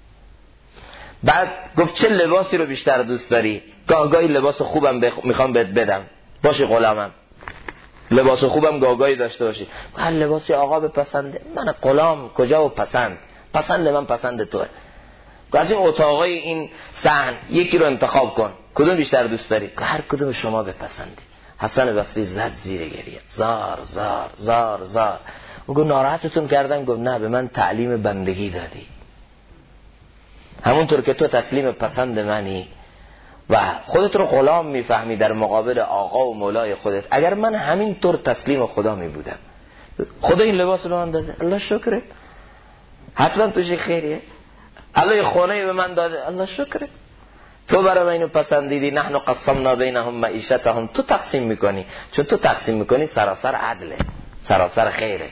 بعد گفت چه لباسی رو بیشتر دوست داری؟ گاهی لباس خوبم میخوام بهت بدم. باشی غلامم، لباس خوبم گاهی داشته باشی. هر لباسی آقا بپسنده. من غلام کجا و پسند من پسند توه. از این اتاقای این صحن یکی رو انتخاب کن، کدوم بیشتر دوست داری؟ هر کدوم شما بپسندی. حسن بصری زد زیر گریه، زار زار زار زار. گفت ناراحتتون کردم؟ گفت نه، به من تعلیم بندگی دادی. همونطور که تو تسلیم پسند منی و خودت رو غلام میفهمی در مقابل آقا و مولای خودت، اگر من همینطور تسلیم خدا می بودم، خدا این لباس رو من داده، الله شکره، حتما توش خیریه. الله خونه به من داده، الله شکره. تو برای من اینو پسندیدی. نحن قسمنا بینهم معیشتهم. تو تقسیم میکنی، چون تو تقسیم میکنی سراسر عدله، سراسر خیره.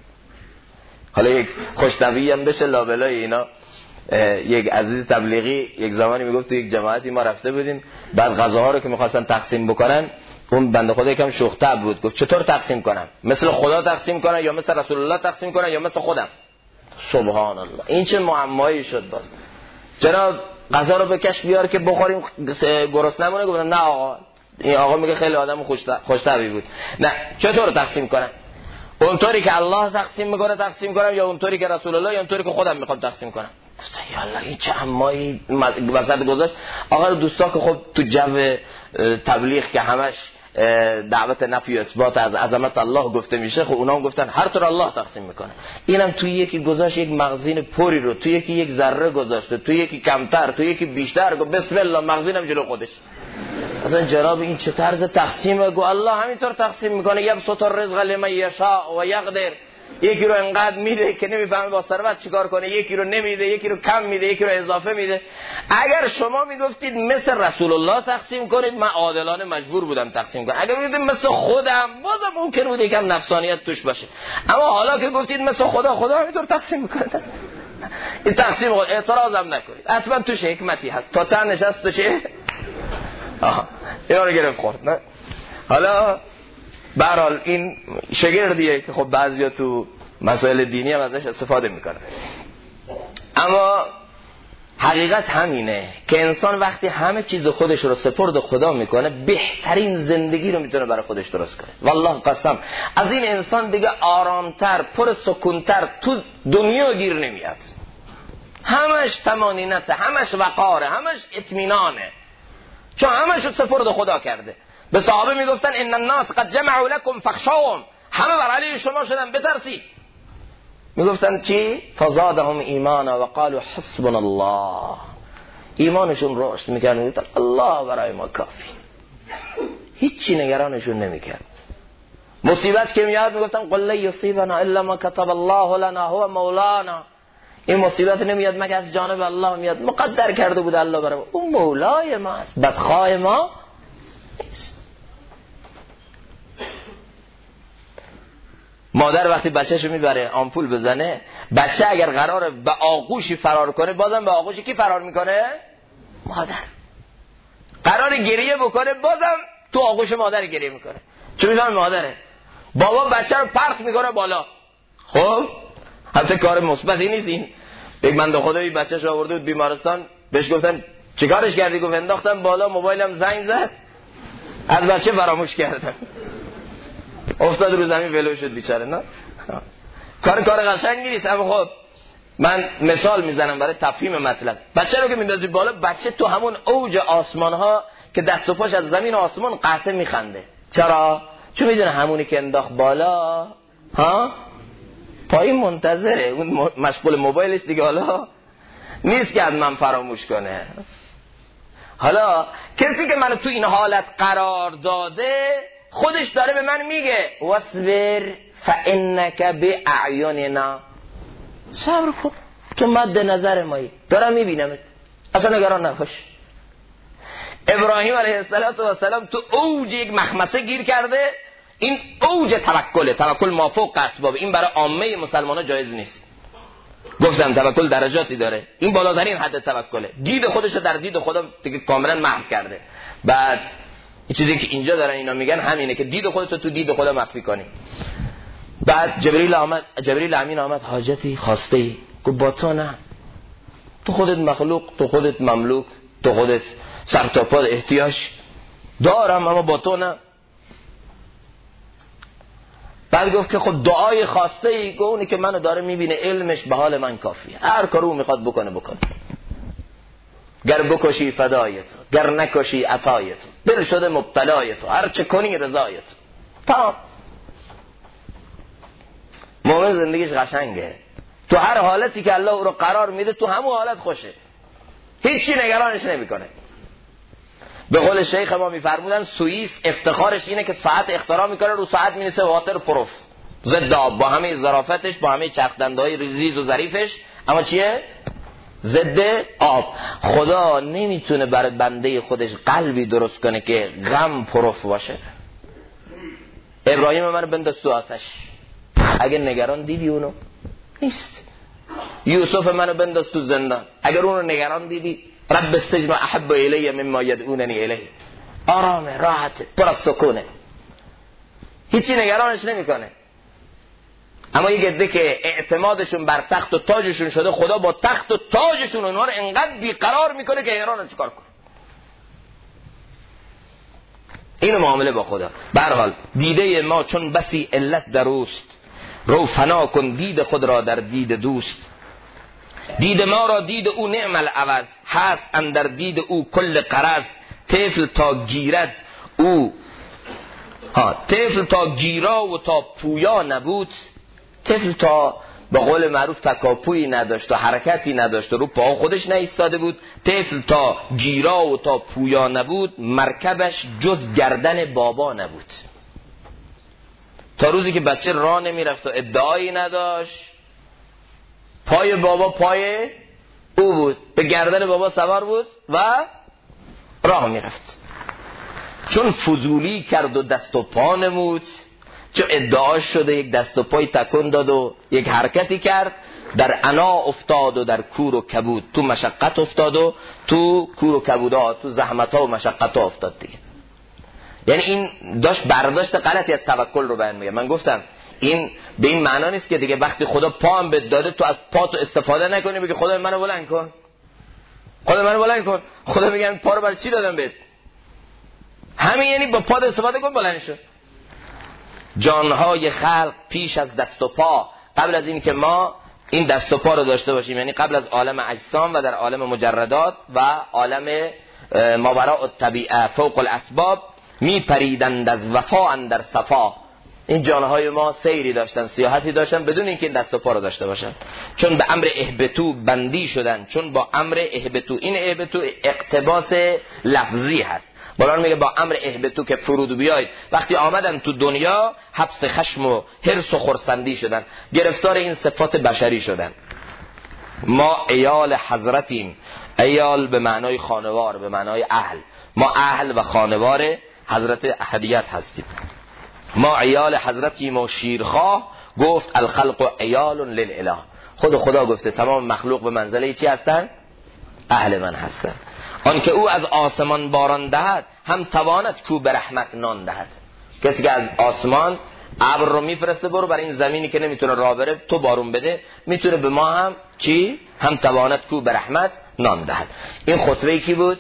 حالا یک خوشطبعی هم بشه لابلای اینا. یک عزیز تبلیغی یک زمانی میگفت تو یک جماعتی ما رفته بودیم، بعد غذاها رو که میخواستن تقسیم بکنن، اون بنده خدا یکم شوخ طبع بود، گفت چطور تقسیم کنم؟ مثل خدا تقسیم کنم یا مثل رسول الله تقسیم کنم یا مثل خودم؟ سبحان الله، این چه معمایی شد. باز جناب غذا رو بکش بیار که بخوریم گرسنه نمونه. گفتم نه آقا، این آقا میگه خیلی آدم خوشطبعی بود. نه، چطور تقسیم کنم؟ اونطوری که الله تقسیم میکنه تقسیم کنم، یا اونطوری که رسول الله، یا اونطوری که خودم میخوام تقسیم کنم؟ یا الله این چه عمایی وسط گذاشت. آقا دوستا که خب تو جو تبلیغ که همش دعوت نفی و اثبات از عظمت الله گفته میشه، خب اونا هم گفتن هر طور الله تقسیم میکنه. اینم توی یکی گذاشت یک مغزین پری رو، توی یکی یک ذره گذاشته، توی یکی کمتر، توی یکی بیشتر. گفت بسم الله، مغزینم جلو خودش. مثلا جناب این چه طرز تقسیمه؟ گو الله همینطور تقسیم میکنه، یبسط الرزق لمن یشاء و یقدر. یکی رو انقدر میده که نمیفهمه با ثروت چیکار کنه، یکی رو نمیده، یکی رو کم میده، یکی رو اضافه میده. اگر شما میگفتید مثل رسول الله تقسیم کنید، من عادلانه مجبور بودم تقسیم کنم. اگر میگفتید مثل خودم، بازم ممکن بود یکم نفسانیت توش باشه. اما حالا که گفتید مثل خدا همینطور تقسیم میکنه، این تقسیم اعتراضم نکنید، حتما توش حکمتی هست. تا تن نشست چه؟ اینا رو گرفت خورد. نه حالا به هر حال این شگردیه که خب بعضیا تو مسائل دینی هم ازش استفاده میکنه. اما حقیقت همینه که انسان وقتی همه چیز خودش رو سپرد خدا میکنه، بهترین زندگی رو میتونه برای خودش درست کنه. والله قسم از این انسان دیگه آرامتر، پر سکونتر تو دنیا گیر نمیاد. همش طمانینته، همش وقاره، همش اطمینانه، چون همش رو سپرد خدا کرده. به صحابه میگفتن ان الناس قد جمعوا لكم فاخشوهم، همه بر علیه شما شدن بترسید. میگفتن چی؟ فزادهم ایمانا و قالوا حسبنا الله. ایمانشون رشد میکرد، میگفتن الله برای ما کافی، هیچی نگرانشون نمیکرد. مصیبت که میاد میگفتن قل لا یصیبنا الا ما كتب الله لنا هو مولانا. این مصیبت نمیاد مگر از جانب الله میاد، مقدر کرده بود الله برای ما، اون مولای ما است، بدخواه ما نیست. مادر وقتی بچه‌شو میبره آمپول بزنه، بچه اگر قراره به آغوشی فرار کنه، بازم به آغوشی کی فرار میکنه؟ مادر. قراره گریه بکنه، بازم تو آغوش مادر گریه میکنه، چون میفهمه مادره. بابا بچه رو پرت میکنه بالا. خب حتی کار مثبتی نیست این. یک بنده خدایی بچه‌ش آورده بود بیمارستان، بهش گفتن چیکارش کردی؟ گفت انداختم بالا، موبایلم زنگ زد، از بچه فراموش کردم، افتاد رو زمین ولو شد بیچاره. نه کار قشنگی نیست، اما خب من مثال میزنم برای تفهیم مطلب. بچه رو که میندازی بالا، بچه تو همون اوج آسمان ها که دست و پاش از زمین و آسمان قطع میخنده. چرا؟ چون میدونه همونی که انداخت بالا پایین منتظره، اون مشغول موبایلش دیگه، حالا نیست که از من فراموش کنه. حالا کسی که منو تو این حالت قرار داده، خودش داره به من میگه واصبر فانک باعیننا، صبر کن تو مد نظر مایی، دارم میبینمت، اصلا نگران نباش. ابراهیم علیه السلام تو اوج یک مخمسه گیر کرده. این اوج توکله، توکل مافوق اسباب. این برای عامه مسلمان‌ها جایز نیست. گفتم توکل درجاتی داره، این بالاترین حد توکله. دید خودش رو در دید خدا دیگه کاملا محو کرده. بعد این چیزی که اینجا دارن اینا میگن همینه که دید خودت رو تو دید خدا مخفی کنی. بعد جبریل امین آمد، حاجتی خواسته، گفت با تو نه، تو خودت مخلوق، تو خودت مملوک، تو خودت سر تا پا احتیاج دارم، اما با تو نه. بعد گفت که خب دعای خواسته ای، گفت اونی که منو داره میبینه، علمش به حال من کافیه، هر کارو میخواد بکنه. گر بکشی فدای تو، گر نکشی عطای تو، دل شده مبتلای تو، هر چه کنی رضای تو. تا مومن زندگیش قشنگه، تو هر حالتی که الله او رو قرار میده تو همون حالت خوشه، هیچی نگرانش نمیکنه. به قول شیخ ما میفرمودن سوئیس افتخارش اینه که ساعت اختراع میکنه، رو ساعت مینویسه واتر پروف، ضد آب، با همه ظرافتش، با همه چرخدندهای ریز و ظریفش، اما چیه؟ ضد آب. خدا نمیتونه برای بنده خودش قلبی درست کنه که غم پروف باشه. ابراهیم منو بنداز تو آتش، اگه نگران دیدی اونو نیست. یوسف منو بنداز تو زندان، اگر اونو نگران دیدی، رب السجن احب الی مما یدعوننی الیه، آرامه، راحته، پر از سکونه، هیچی نگرانش نمیکنه. اما یه عده که اعتمادشون بر تخت و تاجشون شده، خدا با تخت و تاجشون اونها رو انقدر بیقرار میکنه که حیرانه چیکار کنه. این معامله با خدا. به هر حال دیده ما چون بسی علت دروست، رو فنا کن دید خود را در دید دوست. دید ما را دید او نعم العوض، هست اندر دید او کل قرض. طفل تا گیرد او طفل تا گیرا و تا پویا نبود، طفل تا به قول معروف تکاپویی نداشت و حرکتی نداشت و رو پا خودش نایستاده بود، طفل تا گیرا و تا پویا نبود، مرکبش جز گردن بابا نبود. تا روزی که بچه راه نمیرفت و ادعایی نداشت، پای بابا پای او بود، به گردن بابا سوار بود و راه میرفت. چون فضولی کرد و دست و پا نمود، چون ادعا شده یک دست و پای تکون داد و یک حرکتی کرد، در عنا افتاد و در کور و کبود. تو مشقت افتاد و تو کور و کبودا، تو زحمت ها و مشقت ها افتاد دیگه. یعنی این داشت برداشت غلطی از توکل رو بیان میگه. من گفتم این به این معنا نیست که دیگه وقتی خدا پا هم بهت داده تو از پا تو استفاده نکنی، بگی خدا منو بلند کن، خدا منو بلند کن. خدا میگه پا رو برای چی دادم بهت؟ همین یعنی با پا استفاده کن بلند شو. جانهای خلق پیش از دست و پا، قبل از این که ما این دست و پا رو داشته باشیم، یعنی قبل از عالم اجسام و در عالم مجردات و عالم ماوراء الطبیعه فوق الاسباب، می پریدند از وفا اندر صفا. این جانهای ما سیری داشتن، سیاحتی داشتن بدون اینکه این دست و پا رو داشته باشن، چون به امر اهبتو بندی شدن. چون با امر اهبتو، این اهبتو اقتباس لفظی هست، قرآن میگه با امر اهبتو که فرود بیاید. وقتی آمدن تو دنیا حبس خشم و حرص و خرسندی شدن، گرفتار این صفات بشری شدن. ما عیال حضرتیم، عیال به معنای خانوار، به معنای اهل. ما اهل و خانوار حضرت احدیت هستیم. ما عیال حضرتیم و شیرخواه گفت الخلق عیال للاله. خدا گفته تمام مخلوق به منزله چی هستن؟ اهل من هستن. آن که او از آسمان باران دهد، هم تواند کو به رحمت نان دهد. کسی که از آسمان ابر رو میفرسته برو برای این زمینی که نمیتونه راه بره تو بارون بده، میتونه به ما هم چی؟ هم تواند کو به رحمت نان دهد. این خطبه کی بود؟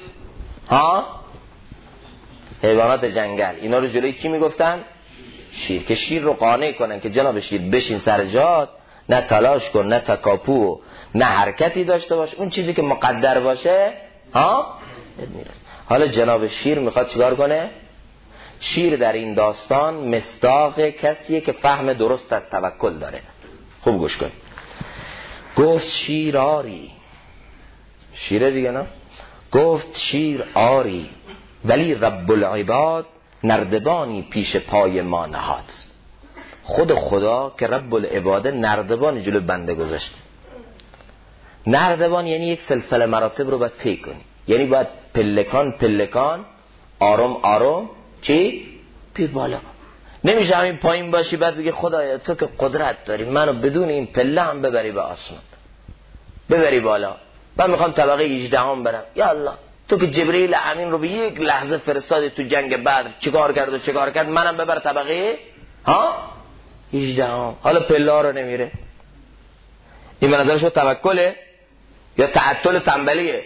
حیوانات جنگل. اینا رو جلوی کی میگفتن؟ شیر. که شیر رو قانع کنن که جناب شیر بشین سر جات، نه تلاش کن، نه تکاپو، نه حرکتی داشته باش، اون چیزی که مقدر باشه میرسه. حالا جناب شیر میخواد چیکار کنه؟ شیر در این داستان مصداق کسیه که فهم درست از توکل داره. خوب گوش کن. گفت شیر آری، شیره دیگه نه، گفت شیر آری ولی رب العباد نردبانی پیش پای ما نهاد. خدا که رب العباد نردبانی جلو بنده گذاشت. نردبان یعنی یک سلسله مراتب رو باید طی کنی، یعنی باید پلکان آروم چی؟ بی بالا. نمیشه همین پایین باشی بعد بگی خدایا تو که قدرت داری منو بدون این پله هم ببری به آسمان، ببری بالا. من میخوام طبقه 18 هم برم. یا الله تو که جبرئیل امین رو به یک لحظه فرستادی تو جنگ بدر، چیکار کرد منم ببر طبقه 18 هم. حالا پله ها رو نمیره. این به نظرشو توکله یا تعطل تنبلیه؟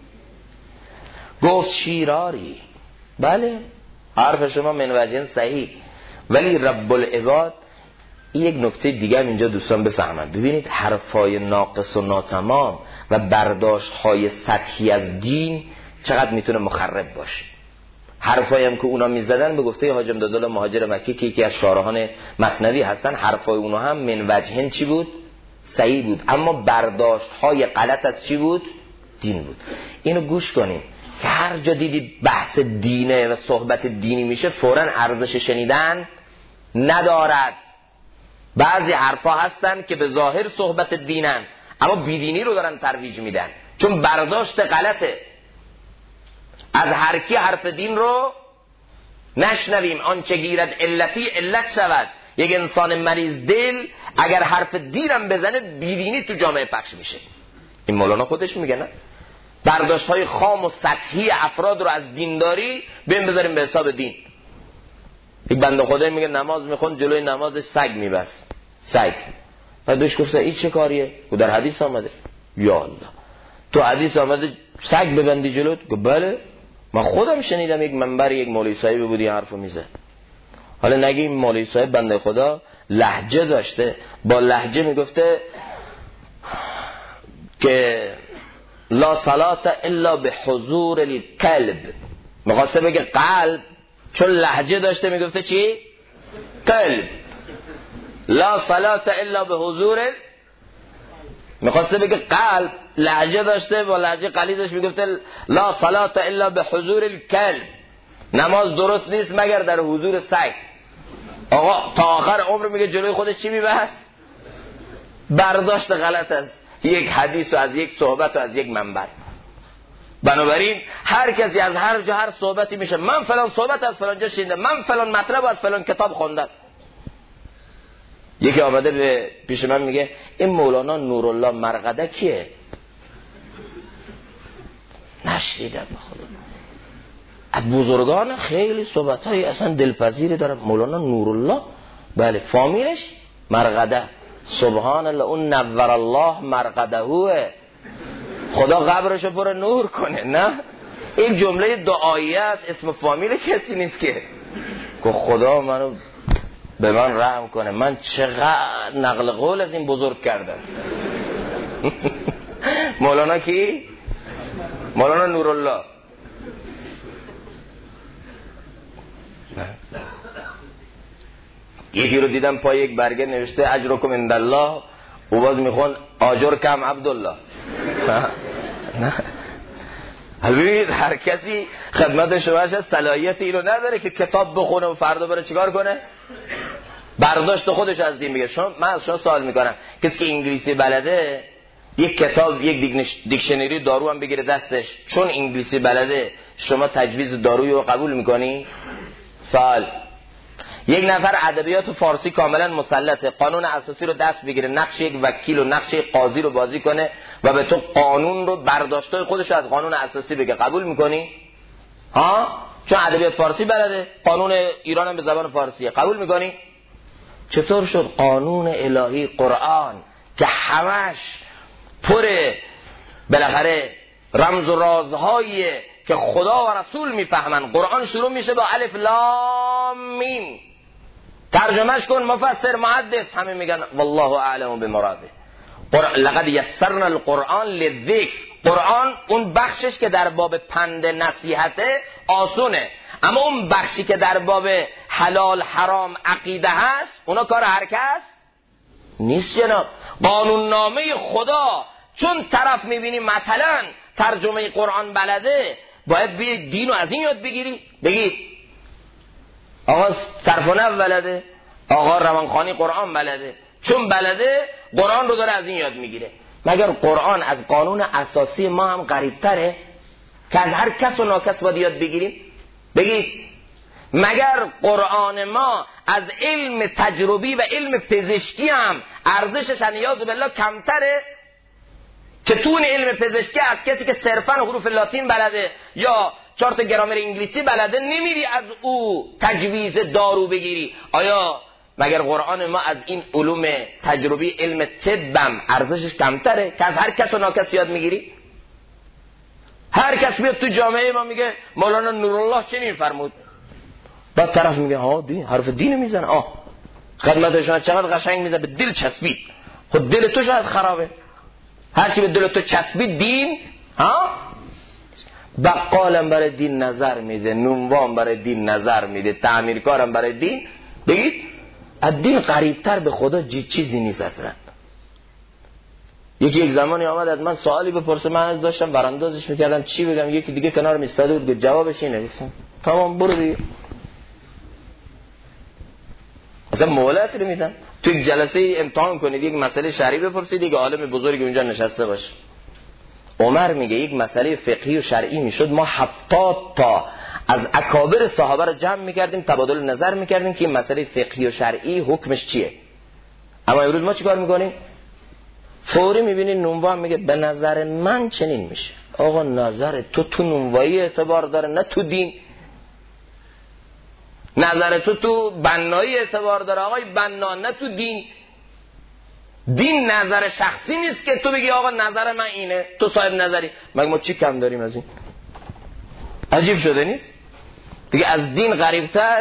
گفت شیراری، بله حرف شما من وجه صحیح، ولی رب العباد. این یک نکته دیگه هم اینجا دوستان بفهمند. ببینید حرفای ناقص و ناتمام و برداشت‌های سطحی از دین چقدر میتونه مخرب باشه. حرفایی هم که اونا میزدن به گفته حاج امدادالله مهاجر مکی که یکی از شارحان مثنوی هستن، حرفای اونا هم من وجهن چی بود؟ صحیح بود، اما برداشت‌های غلط از چی بود؟ دین بود. اینو گوش کنیم که هر جا دیدید بحث دینه و صحبت دینی میشه فوراً ارزش شنیدن ندارد. بعضی حرفا هستن که به ظاهر صحبت دینن اما بیدینی رو دارن ترویج میدن، چون برداشت غلطه. از هر کی حرف دین رو نشنویم، آنچه گیرد علتی علت شود. یک انسان مریض دل اگر حرف دینم بزنه بیدینی تو جامعه پخش میشه. این مولانا خودش میگه نه؟ برداشت های خام و سطحی افراد رو از دینداری بیم بذاریم به حساب دین. یک بنده خدایی میگه نماز میخون جلوی نمازش سگ میبست، سگ. و دوش گفته این چه کاریه؟ و در حدیث آمده. یا الله تو حدیث آمده سگ ببندی جلوت؟ گفت بله من خودم شنیدم یک منبر یک مولوی صاحب بودی حرفو میزه. حالا نگه این مولوی صاحب بنده خدا لهجه داشته، با لهجه میگفته که لا صلات الا به حضور القلب. میخواسته بگه قلب، چون لهجه داشته میگفته چی؟ قلب. لا صلات الا به حضور میخواسته بگه قلب لهجه داشته، با لهجه قلیزش میگفته لا صلات الا به حضور الکلب، نماز درست نیست مگر در حضور سگ. آقا تا آخر عمر میگه جلوی خودش چی میبحث؟ برداشت غلط از یک حدیث و از یک صحبت و از یک منبع. بنابراین هر کسی از هر جا هر صحبتی میشه من فلان صحبت از فلان جا شنیدم، من فلان مطلب از فلان کتاب خوندم. یکی آمده به پیش من میگه این مولانا نورالله مرقده کیه؟ نشنیدم بخدا. از بزرگان خیلی صحبت‌های اصلا دلپذیری داره. مولانا نورالله، بله، فامیلش مرقده. سبحان الله، اون نور الله مرقدهوه، خدا قبرشو پر نور کنه. نه این جمله دعاییه است، اسم فامیل کسی نیست که خدا منو به من رحم کنه. من چقدر نقل قول از این بزرگ کردم. مولانا کی؟ مولانا نورالله. یکی رو دیدم پای یک برگه نوشته اجرکم عندالله، او باز میخون آجر کم عبدالله. نه ببینید هر کسی خدمت شما صلاحیت اینو نداره که کتاب بخونه و فردا بره چیکار کنه؟ برداشت خودش از دین بگه. من از شما سوال میکنم، کسی که انگلیسی بلده یک کتاب، یک دیکشنری دارو هم بگیره دستش، چون انگلیسی بلده شما تجویز دارویی رو قبول میکنی؟ سوال. یک نفر ادبیات فارسی کاملا مسلطه، قانون اساسی رو دست بگیره، نقش یک وکیل و نقش یک قاضی رو بازی کنه و به تو قانون رو برداشتای خودش رو از قانون اساسی بگه، قبول میکنی؟ ها؟ چون ادبیات فارسی بلده، قانون ایران هم به زبان فارسیه، قبول میکنی؟ چطور شد قانون الهی قرآن که همش پر بالاخره رمز و رازهایی که خدا و رسول میفهمن، قرآن شروع میشه با الف لام میم، ترجمهش کن مفسر محدث همه میگن والله اعلم بمراده. لقد یسرنا القرآن للذکر، قرآن اون بخشش که در باب پند نصیحته آسونه، اما اون بخشی که در باب حلال حرام عقیده هست اونا کار هر کس نیست جناب. قانون نامه خدا، چون طرف میبینی مثلا ترجمه قرآن بلده، باید بیای دین رو از این یاد بگیری، بگید آقا صرف و نحو بلده، آقا روانخوانی قرآن بلده، چون بلده قرآن رو داره از این یاد میگیره. مگر قرآن از قانون اساسی ما هم قریب‌تره که از هر کس و ناکس باید یاد بگیریم؟ بگید مگر قرآن ما از علم تجربی و علم پزشکی هم ارزشش نیاز بالله کمتره؟ که تو اون علم پزشکی از کسی که صرفاً حروف لاتین بلده یا 4 تا گرامر انگلیسی بلده نمیری از او تجویز دارو بگیری؟ آیا مگر قرآن ما از این علوم تجربی علم طبم ارزشش کمتره که از هر کس و ناکس یاد میگیری؟ هر کس بیاد تو جامعه ما میگه مولانا نورالله چنین فرمود، بعد طرف میگه ها دین، حرف دین میزنه، خدمت شما چقدر قشنگ میزنه، به دل چسبید. خود دل تو شاید خرابه، هرچی به دل تو چسبید دین، بقالم برای دین نظر میده، نونوام برای دین نظر میده، تعمیرکارم برای دین. بگید از دین قریبتر به خدا چیزی نیست اصلا. یک زمانی آمد از من سوالی بپرسه، من از داشتم براندازش میکردم چی بگم، یکی دیگه کنار میستاده بود، جوابش اینه. گفتم تمام برو دیگه، اصلا مهلت رو میدم. تو یک جلسه امتحان کنید، یک مسئله شرعی بپرسید، یک عالم بزرگی اونجا نشسته باشه. عمر میگه یک مسئله فقهی و شرعی میشد، ما 70 تا از اکابر صحابه رو جمع میکردیم، تبادل نظر میکردیم که این مسئله فقهی و شرعی حکمش چیه. اما امروز ما چیکار میکنیم؟ فوری میبینید نونوا میگه به نظر من چنین میشه. آقا نظر تو نونوایی اعتبار داره نه تو دین. نظر تو بنایی اعتبار داره آقای بنا، نه تو دین. دین نظر شخصی نیست که تو بگی آقا نظر من اینه، تو صاحب نظری. مگه ما چی کم داریم از این؟ عجیب شده نیست؟ دیگه از دین غریبتر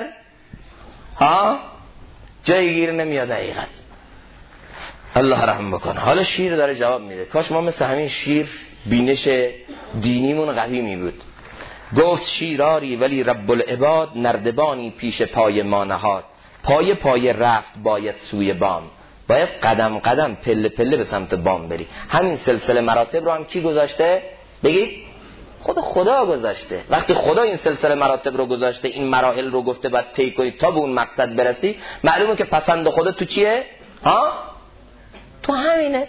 جایی گیر نمیاد حقیقت. الله رحم بکنه. حالا شیر داره جواب میده. کاش ما مثل همین شیر بینش دینیمون قوی می بود. گفت شیراری ولی رب العباد، نردبانی پیش پای ما نهاد. پای رفت باید سوی بام. باید قدم قدم پله پله به سمت بام بری. همین سلسله مراتب رو هم کی گذاشته؟ بگید خود خدا گذاشته. وقتی خدا این سلسله مراتب رو گذاشته، این مراحل رو گفته باید طی کنی تا به اون مقصد برسی، معلومه که پسند خدا تو چیه؟ تو همینه.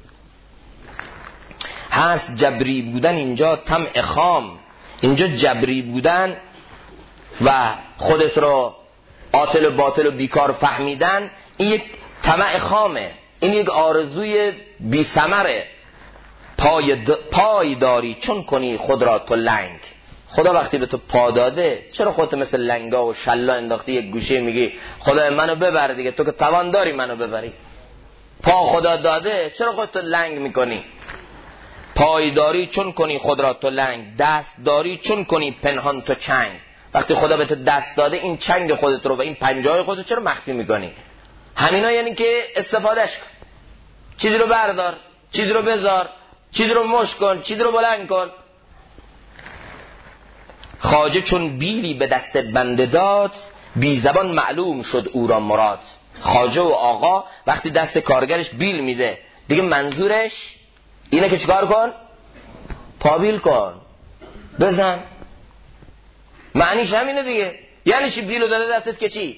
هست جبری بودن اینجا طمع خام، اینجا جبری بودن و خودت رو عاطل و باطل و بیکار فهمیدن، این یک طمع خامه، این یک آرزوی بی ثمره. پای داری چون کنی خود را تو لنگ. خدا وقتی به تو پا داده چرا خودت مثل لنگا و شلا انداختی یک گوشه میگی خدا منو ببر دیگه؟ تو که توان داری منو ببری. پا خدا داده چرا خودت لنگ میکنی؟ پای داری چون کنی خود را تو لنگ، دست داری چون کنی پنهان تو چنگ. وقتی خدا به تو دست داده این چنگ خودت رو و این پنجه‌های خودت چرا مخفی میکنی؟ همینا یعنی که استفادهش کن. چیزی رو بردار، چیزی رو بذار، چیزی رو مشت کن، چیزی رو بلند کن. خواجه چون بیلی به دست بنده داد، بی زبان معلوم شد او را مراد. خواجه و آقا وقتی دست کارگرش بیل میده دیگه منظورش اینه که چیکار کن؟ پابیل کن، بزن. معنیش همینه دیگه. یعنی چی بیلو داده دستت که چی؟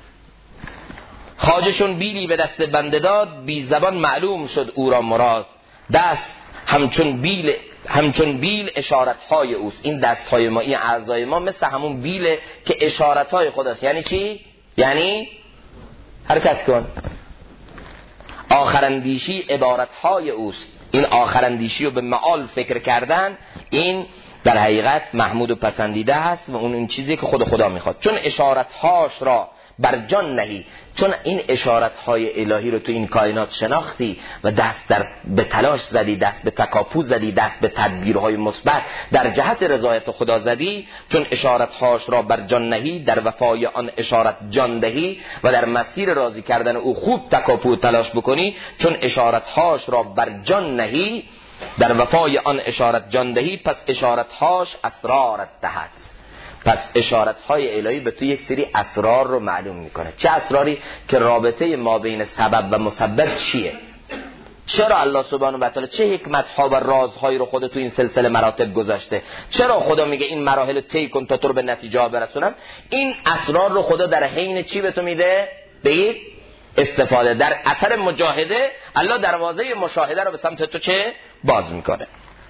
خواجه چون بیلی به دست بنده داد، بی زبان معلوم شد او را مراد. دست همچون بیل اشارتهای اوست. این دستهای ما، این اعضای ما مثل همون بیله که اشارتهای خداست. یعنی چی؟ یعنی حرکت کن. آخراندیشی عبارتهای اوست. این آخراندیشی رو به معال فکر کردن، این در حقیقت محمود و پسندیده هست و اون چیزی که خدا میخواد. چون اشارتهاش را بر جان نهی، چون این اشارتهای الهی رو تو این کائنات شناختی و دست به تلاش زدی، دست به تکاپو زدی، دست به تدبیرهای مثبت در جهت رضایت خدا زدی، چون اشارتهاش را بر جان نهی، در وفای آن اشارت جان دهی و در مسیر راضی کردن او خوب تکاپو و تلاش بکنی، چون اشارتهاش را بر جان نهی، در وفای آن اشارت جان دهی، پس اشارتهاش اسرارت دهد. پس اشارتهای الهی به تو یک سری اسرار رو معلوم میکنه. چه اسراری؟ که رابطه ما بین سبب و مسبب چیه؟ چرا الله سبحانه و تعالی چه حکمت‌ها و رازهایی رو خود تو این سلسله مراتب گذاشته؟ چرا خدا میگه این مراحل رو طی کن تا تو رو به نتیجه برسونم؟ این اسرار رو خدا در حین چی به تو میده؟ بگید استفاده. در اثر مجاهده الله دروازه مشاهده رو به سمت تو چه؟ باز میکنه.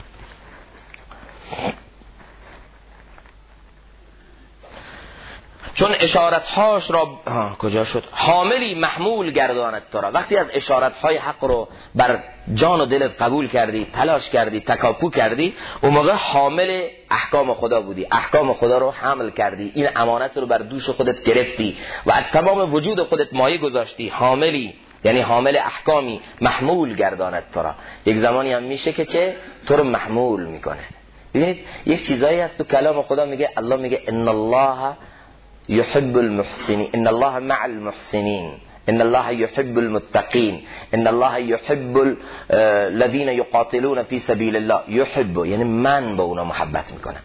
چون اشارتهاش را کجا شد؟ حاملی محمول گرداند تو را. وقتی از اشارتهای حق رو بر جان و دل قبول کردی، تلاش کردی، تکاپو کردی، اون موقع حامل احکام خدا بودی، احکام خدا رو حمل کردی، این امانت رو بر دوش خودت گرفتی و از تمام وجود خودت مایه گذاشتی. حاملی یعنی حامل احکامی، محمول گرداند تو را. یک زمانی هم میشه که چه؟ تو رو محمول میکنه. ببینید یک چیزایی هست تو کلام خدا میگه، الله میگه ان الله يحب المحسنين، ان الله مع المحسنين، ان الله يحب المتقين، ان الله يحب الذين يقاتلون في سبيل الله. يحب یعنی من با اونا محبت میکنم.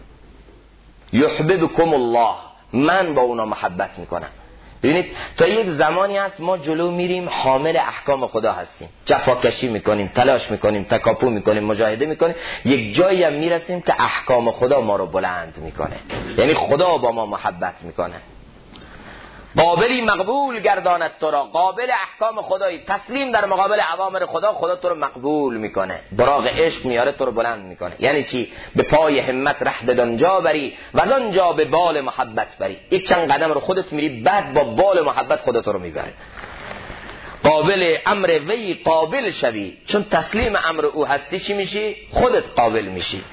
يحببكم الله، من با اونا محبت میکنم. ببینید تا یک زمانی هست ما جلو میریم حامل احکام خدا هستیم، جفاکشی میکنیم، تلاش میکنیم، تکاپو میکنیم، مجاهده میکنیم، یک جایی هم میرسیم که احکام خدا ما رو بلند میکنه، یعنی خدا با ما محبت میکنه. قابلی مقبول گرداند تو را، قابل احکام خدایی، تسلیم در مقابل اوامر خدا، خدا تو رو مقبول میکنه، براق عشق میاره، تو رو بلند میکنه. یعنی چی؟ به پای همت ره بدانجا بری و دانجا به بال محبت بری. یک چند قدم رو خودت میری، بعد با بال محبت خدا تو رو میبره. قابل امر وی قابل شوی، چون تسلیم امر او هستی چی میشی؟ خودت قابل میشی.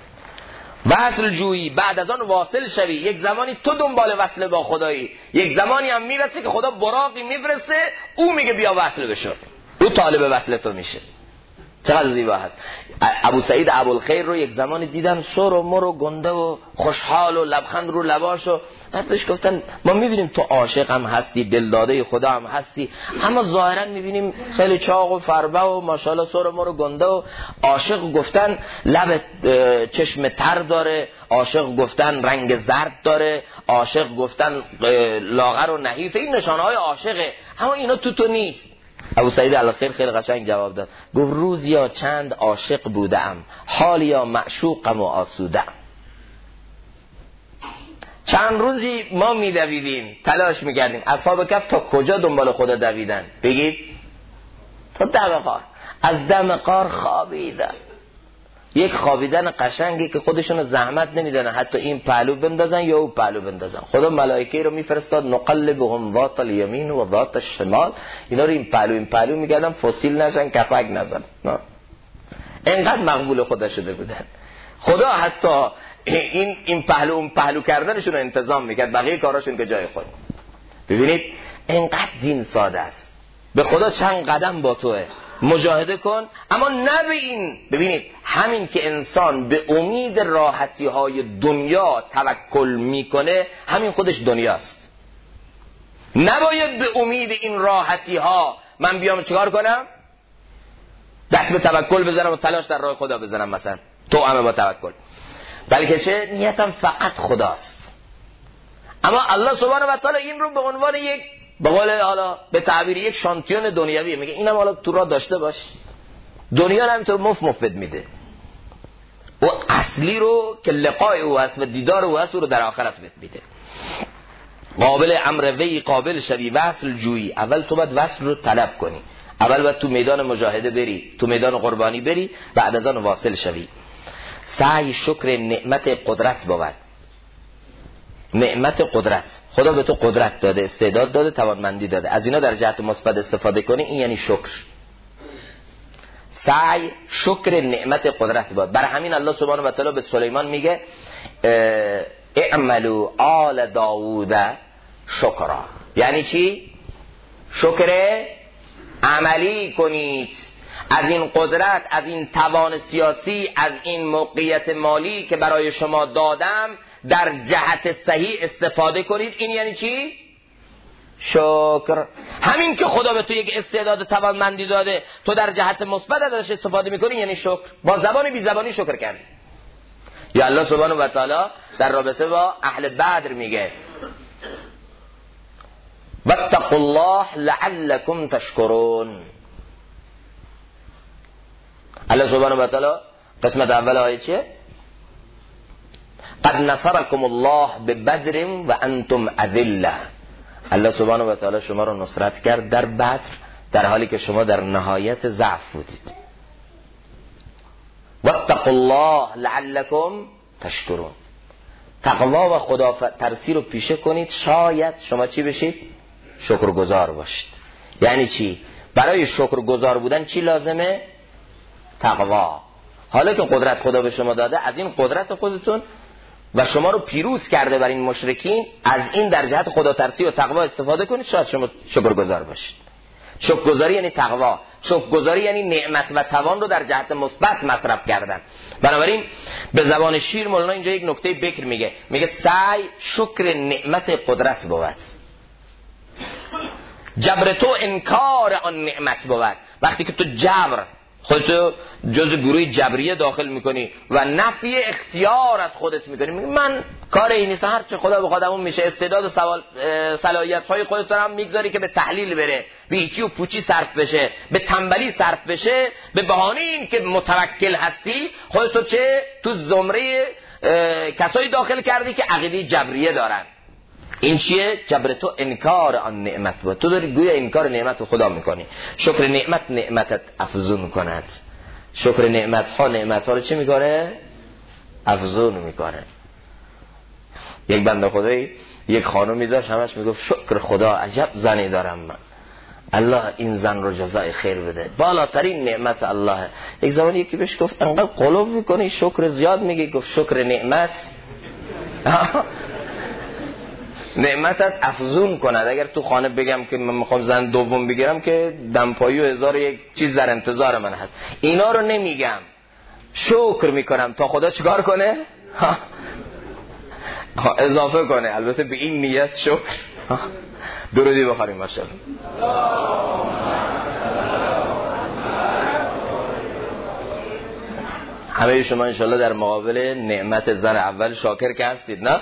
وصل جویی، بعد از آن واصل شوی. یک زمانی تو دنبال وصل با خدایی، یک زمانی هم میرسه که خدا براقی میفرسته، او میگه بیا وصل بشو، او طالب وصل تو میشه. چقدر زیبا هست. ابو سعید ابوالخیر رو یک زمانی دیدم سر و مر و گنده و خوشحال و لبخند رو لباش، و بعد بهش گفتن ما میبینیم تو عاشق هم هستی، دلداده خدا هم هستی، اما ظاهرا میبینیم خیلی چاق و فربه و ماشاءالله سر و مر و گنده و عاشق گفتن لب چشم تر داره، عاشق گفتن رنگ زرد داره، عاشق گفتن لاغر و نحیف. این نشانه های عاشقه، اما اینا تو نیست. ابو سعید الخیر خیلی قشنگ جواب داد، گفت روز یا چند عاشق بودم، حال یا معشوقم و آسودم. چند روزی ما میدویدیم، تلاش میکردیم. اصحاب کهف تا کجا دنبال خدا دویدن؟ بگید تا دم غار. از دم غار خوابیدن، یک خوابیدن قشنگی که خودشون زحمت نمیدن حتی این پهلو بندازن یا اون پهلو بندازن. خدا ملائکه رو میفرستاد نقلبهم ذات الیمین و ذات الشمال، اینا رو این پهلو میگردن فسیل نشن، کپک نزن. اینقدر مقبول خدا شده بودن. خدا حتی این پهلو اون پهلو کردنشون رو انتظام میکرد، بقیه کاراشون که جای خود. ببینید اینقدر دین ساده است. به خدا چند قدم با توه، مجاهده کن، اما نه به این. ببینید همین که انسان به امید راحتی های دنیا توکل میکنه، همین خودش دنیاست. نباید به امید این راحتی ها من بیام چیکار کنم؟ دست به توکل بزنم و تلاش در راه خدا بزنم، مثلا توأمه با توکل. بلکه چه؟ نیتم فقط خداست. اما الله سبحانه و تعالی این رو به عنوان یک، به قول حالا به تعبیر یک شانتیون دنیوی میگه اینم حالا تو را داشته باش. دنیا همینطور مفت میده. و اصلی رو که لقای او هست و دیدار او هست رو در آخرت میده. قابل امر وی قابل شوی، وصل جویی. اول تو باید وصل رو طلب کنی، اول باید تو میدان مجاهده بری، تو میدان قربانی بری، بعد از آن واصل شوی. سعی شکر نعمت قدرت بود. نعمت قدرت، خدا به تو قدرت داده، استعداد داده، توانمندی داده، از اینا در جهت مثبت استفاده کنی، این یعنی شکر. سعی شکر نعمت قدرت بود. برای همین الله سبحانه و تعالی به سلیمان میگه اعملوا آل داوود شکرا. یعنی چی؟ شکر عملی کنید از این قدرت، از این توان سیاسی، از این موقعیت مالی که برای شما دادم، در جهت صحیح استفاده کنید. این یعنی چی؟ شکر. همین که خدا به تو یک استعداد توانمندی داده، تو در جهت مثبت ازش استفاده میکنی، یعنی شکر. با زبان بی زبانی شکر کردی. یا الله سبحانه و تعالی در رابطه با اهل بدر میگه واتقوا الله لعلکم تشکرون. الله سبحانه و تعالی قسمت اول آیه چیه؟ قد نصرکم الله ببدر و انتم اذله. الله سبحانه و تعالی شما رو نصرت کرد در بدر، در حالی که شما در نهایت ضعف بودید. واتقوا الله لعلکم تشکرون. تقوا و خدا ترسی رو پیشه کنید، شاید شما چی بشید؟ شکرگزار باشید. یعنی چی؟ برای شکرگزار بودن چی لازمه؟ تقوا. حالا که قدرت خدا به شما داده، از این قدرت خودتون و شما رو پیروز کرده بر این مشرکین، از این در جهت خدا ترسی و تقوا استفاده کنید، شاید شما شکرگزار باشید. شکرگزاری یعنی تقوا، شکرگزاری یعنی نعمت و توان رو در جهت مثبت مصرف کردن. بنابراین به زبان شیر مولانا اینجا یک نکته بکر میگه سعی شکر نعمت قدرت بود. جبر تو انکار آن نعمت بود. وقتی که تو جبر خودتو جز گروه جبریه داخل میکنی و نفی اختیار از خودت میکنی، میگی من کار این نیست، هر چه خدا بخواد اون میشه. استعداد و صلاحیت های خودت رو هم میگذاری که به تحلیل بره، به هیچی و پوچی صرف بشه، به تنبلی صرف بشه، به بهانه این که متوکل هستی خودتو چه تو زمره کسایی داخل کردی که عقیده جبریه دارن. این چیه؟ جبر تو انکار آن نعمت بود. تو داری گویا انکار نعمت خدا میکنی. شکر نعمت نعمتت افزون کند. شکر نعمت ها رو چی میکنه؟ افزون میکنه. یک بنده خدایی یک خانومی داشت، همش میگفت شکر خدا عجب زنی دارم من، الله این زن رو جزای خیر بده، بالاترین نعمت الله. یک زمانی یکی بهش گفت انقدر قلوب میکنی شکر زیاد میگی؟ گفت شکر نعمت نعمتت افزون کند. اگر تو خانه بگم که من میخوام زن دوم بگیرم که دمپایی و 1001 چیز در انتظار من هست، اینا رو نمیگم، شکر میکنم تا خدا چیکار کنه؟ اضافه کنه. البته به این نیت شکر. درودی بخوریم ماشاءالله. همه شما انشالله در مقابل نعمت زن اول شاکر که هستید، نه؟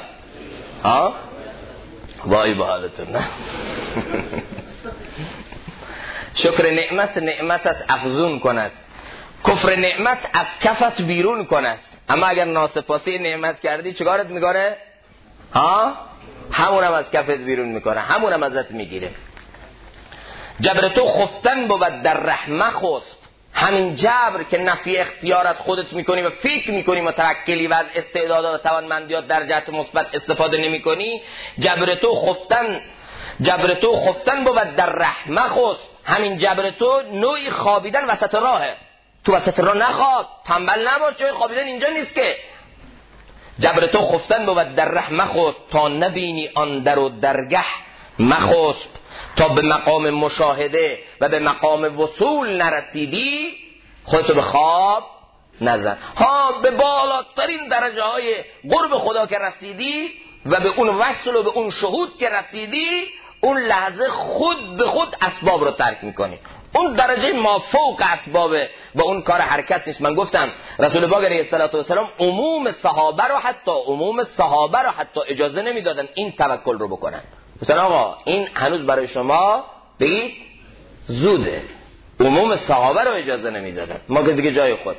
وای به حالتون، نه؟ شکر نعمت است افزون کند، کفر نعمت از کفت بیرون کند. اما اگر ناسپاسی نعمت کردی چیکارت میکنه؟ همونم از کفت بیرون میکنه، همونم ازت میگیره. جبر تو خفتن بود در رحمه خسب. همین جبر که نفی اختیارت خودت میکنی و فکر میکنی متوکلی و از استعدادات و توانمندیات در جهت مثبت استفاده نمیکنی، جبر تو خفتن بود در رحمه خسب. همین جبر تو نوعی خوابیدن وسط راهه. تو وسط راه نخواب، تنبل نباش، جای خوابیدن اینجا نیست که. جبر تو خفتن بود در رحمه خسب، تا نبینی آن در و درگه مخسب. تا به مقام مشاهده و به مقام وصول نرسیدی خودتو به خواب نزن. به بالاترین درجه های قرب خدا که رسیدی و به اون وصل و به اون شهود که رسیدی، اون لحظه خود به خود اسباب رو ترک میکنی. اون درجه مافوق اسبابه و اون کار حرکت نیست. من گفتم رسول پاک علیه السلام عموم صحابه رو حتی اجازه نمیدادن این توکل رو بکنن. مثلا آقا این هنوز برای شما بگید زوده. عموم صحابه رو اجازه نمیدادن، ما که دیگه جای خود.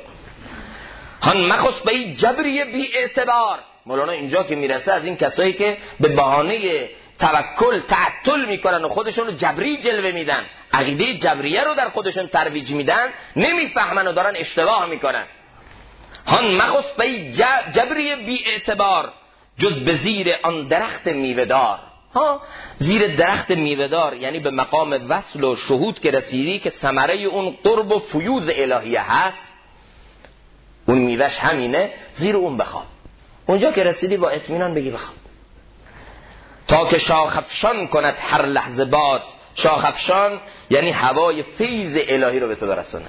مخص به این جبری بی اعتبار. مولانا اینجا که میرسه از این کسایی که به بهانه توکل تعطل میکنن و خودشون رو جبری جلوه میدن، عقیده جبریه رو در خودشون ترویج میدن، نمیفهمن و دارن اشتباه میکنن. مخص به این جبری بی اعتبار، جز به زیر آن درخت میوه‌دار. زیر درخت میوه‌دار یعنی به مقام وصل و شهود که رسیدی که ثمره اون قرب و فیوض الهیه هست، اون میوهش همینه، زیر اون بخواب. اونجا که رسیدی با اطمینان بگی بخواب. تا که شاخفشان کند هر لحظه باد. شاخفشان یعنی هوای فیض الهی رو به تو برسونه.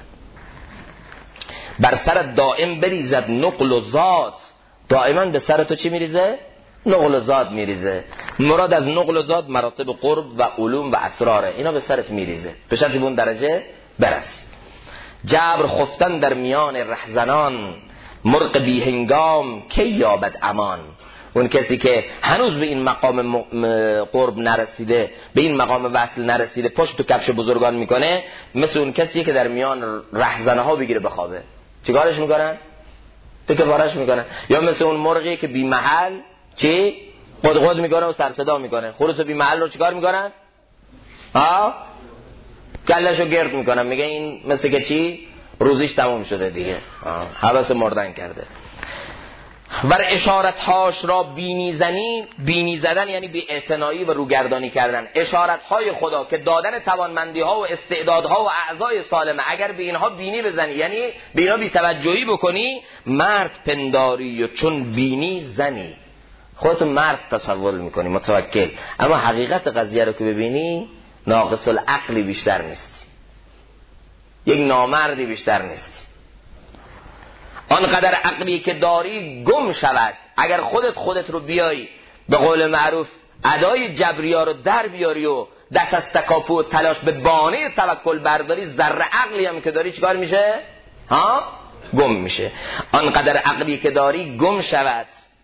بر سر دائم بریزد نقل و زاد. دائما به سر تو چی میریزه؟ نقل و زاد میریزه. مراد از نقل و زاد مراتب قرب و علوم و اسراره، اینا به سرت میریزه به شرطی به اون درجه برس. جبر خفتن در میان رهزنان، مرغ بی هنگام کی یابد امان. اون کسی که هنوز به این مقام قرب نرسیده، به این مقام وصل نرسیده، پشت تو کفش بزرگان میکنه، مثل اون کسی که در میان رهزنه ها بگیره بخوابه. چیکارش میکنن؟ تکبارش میکنن. یا مثل اون مرغی که بی محل چی؟ قدقد میکنه و سرصدا میکنه. خروس بی محل رو چیکار میکنن؟ کلشو گرد میکنن. میگه این مثل که چی؟ روزیش تموم شده دیگه، حوس مردن کرده. ور اشارتهاش را بینی زدن یعنی بی اعتنایی و روگردانی کردن. اشارتهای خدا که دادن توانمندی ها و استعدادها و اعضای سالمه، اگر به اینها بینی بزنی یعنی به اینها بی توجهی بکنی، مرد پنداری و چون بینی زنی. خودتو مرد تصور میکنی، متوکل، اما حقیقت قضیه رو که ببینی ناقص العقلی بیشتر نیست، یک نامردی بیشتر نیست. آنقدر عقلی که داری گم شود. اگر خودت رو بیایی به قول معروف ادای جبریا رو در بیاری و دست از تکاپو و تلاش به بانه توکل برداری، ذره عقلی هم که داری چیکار میشه؟ گم میشه. آنقدر عقلی که داری گم شود.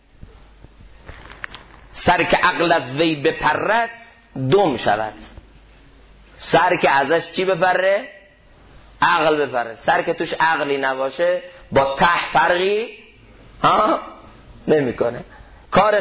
سر که عقل از وی بپرد دم شود. سر که ازش چی بپره؟ عقل بپره. سر که توش عقلی نباشه با ته فرقی نمیکنه. کار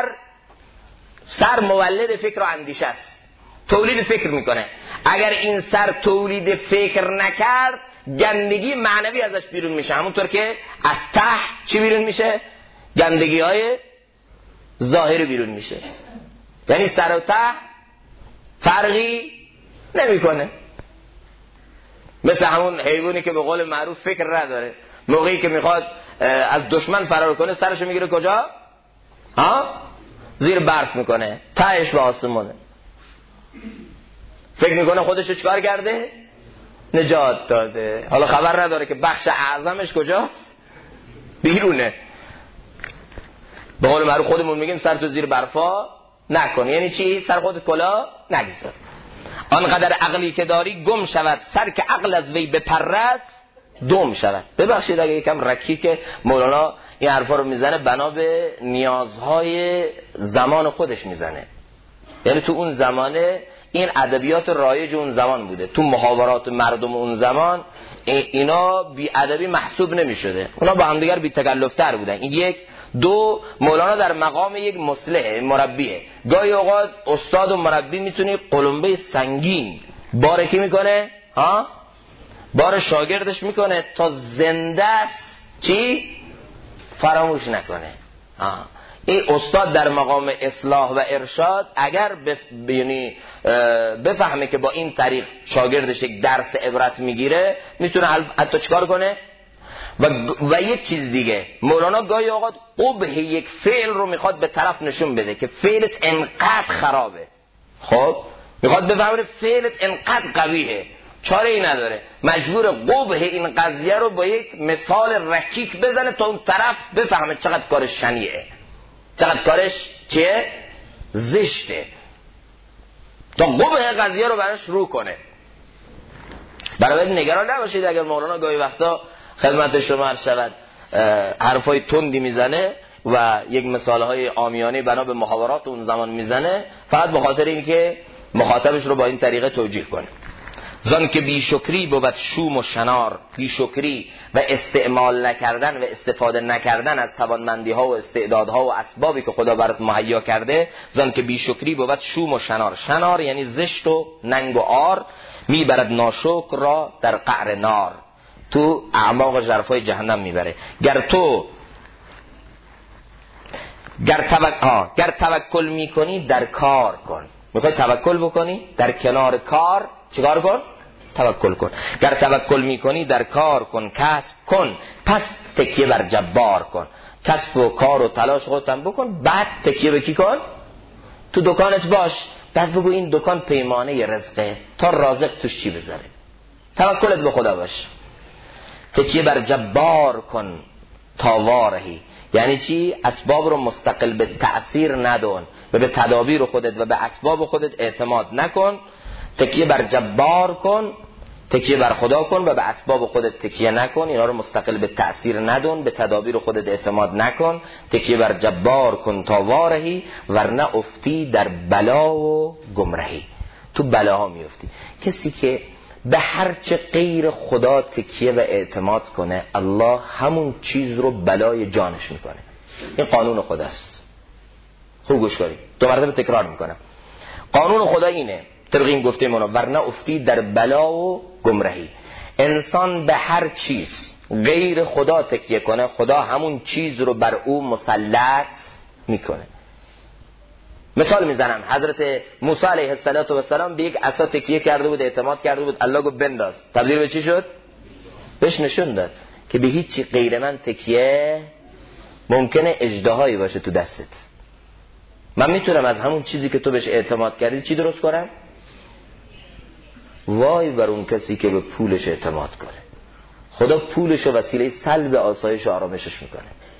سر مولد فکر و اندیشه است، تولید فکر میکنه. اگر این سر تولید فکر نکرد، گندگی معنوی ازش بیرون میشه، همونطور که از ته چی بیرون میشه؟ گندگی های ظاهری بیرون میشه. یعنی سر و ته فرقی نمیکنه. مثل همون حیوانی که به قول معروف فکر نداره، موقعی که میخواد از دشمن فرار کنه سرشو میگیره کجا؟ زیر برف میکنه، تهش به آسمونه. فکر میکنه خودشو چیکار کرده؟ نجات داده. حالا خبر نداره که بخش اعظمش کجاست؟ بیرونه. به قول معروف خودمون میگیم سر تو زیر برفا نکن. یعنی چی؟ سر خودت کلا نگذار. آنقدر عقلی که داری گم شود. سر که عقل از وی بپرد دم شود. ببخشید اگه یکم رکی که مولانا این حرفا رو میزنه، بنا به نیازهای زمان خودش میزنه. یعنی تو اون زمانه این ادبیات رایج اون زمان بوده. تو محاورات مردم اون زمان اینا بی ادبی محسوب نمی شده، اونا با همدیگر بی تکلف تر بودن. این یک. دو، مولانا در مقام یک مصلح مربیه. گاهی اوقات استاد و مربی میتونه قلمبه سنگین بار کی میکنه؟ بار شاگردش میکنه تا زنده است چی؟ فراموش نکنه. این استاد در مقام اصلاح و ارشاد اگر بفهمه که با این طریق شاگردش یک درس عبرت میگیره، میتونه حتی چیکار کنه؟ و یک چیز دیگه، مولانا گاهی اوقات قبح یک فعل رو میخواد به طرف نشون بده که فعلت انقدر خرابه، خب میخواد بفهمه فعلت انقدر قبیحه، چاره ای نداره، مجبور قبح این قضیه رو با یک مثال رکیک بزنه تا اون طرف بفهمه چقدر کارش شنیعه، چقدر کارش چیه؟ زشته، تا قبح قضیه رو براش رو کنه. برای نگران نباشید اگر مولانا گاهی وقتا خدمت شما عرض شود حرفای تندی میزنه و یک مثالهای عامیانه بنا به محاورات اون زمان میزنه، فقط به خاطر اینکه مخاطبش رو با این طریقه توجیه کنه. زان که بیشکری بود شوم و شنار، بیشکری و استعمال نکردن و استفاده نکردن از توانمندی ها و استعدادها و اسبابی که خدا برات مهیا کرده، زان که بیشکری بود شوم و شنار. شنار یعنی زشت و ننگ و عار، میبرد ناشکر را در قعر نار، تو اعماق ژرفای جهنم میبره. گر توکل میکنی در کار کن. میخوای توکل بکنی در کنار کار چیکار کن؟ توکل کن. گر توکل میکنی در کار کن، کسب کن پس تکیه بر جبار کن. کسب و کار و تلاش خودت بکن، بعد تکیه به کی کن؟ تو دکانت باش، بعد بگو این دکان پیمانه رزقه تا رازق توش چی بذاره. توکلت به خدا باش. تکیه بر جبار کن تا وارهی، یعنی چی؟ اسباب رو مستقل به تأثیر ندون و به تدابیر خودت و به اسباب خودت اعتماد نکن. تکیه بر جبار کن، تکیه بر خدا کن و به اسباب خودت تکیه نکن، اینا رو مستقل به تأثیر ندون، به تدابیر خودت اعتماد نکن. تکیه بر جبار کن تا وارهی، ورنه افتی در بلا و گمرهی. تو بلاها میفتی. کسی که به هر چه غیر خدا تکیه و اعتماد کنه، الله همون چیز رو بلای جانش میکنه. این قانون خداست. خوب گوش کنید، 2 مرتبه تکرار میکنم. قانون خدا اینه، طبق این گفته مولانا، ورنه افتی در بلا و گمرهی. انسان به هر چیز غیر خدا تکیه کنه، خدا همون چیز رو بر او مسلط میکنه. مثال میزنم، حضرت موسی علیه السلام به یک عصا تکیه کرده بود، اعتماد کرده بود، الله گفت بنداز، تبدیل به چی شد؟ بهش نشون داد که به هیچ چی غیر من تکیه ممکنه اژدهایی باشه تو دستت. من میتونم از همون چیزی که تو بهش اعتماد کردی چی درست کنم؟ وای بر اون کسی که به پولش اعتماد کنه. خدا پولش وسیله سلب آسایش و آرامشش میکنه،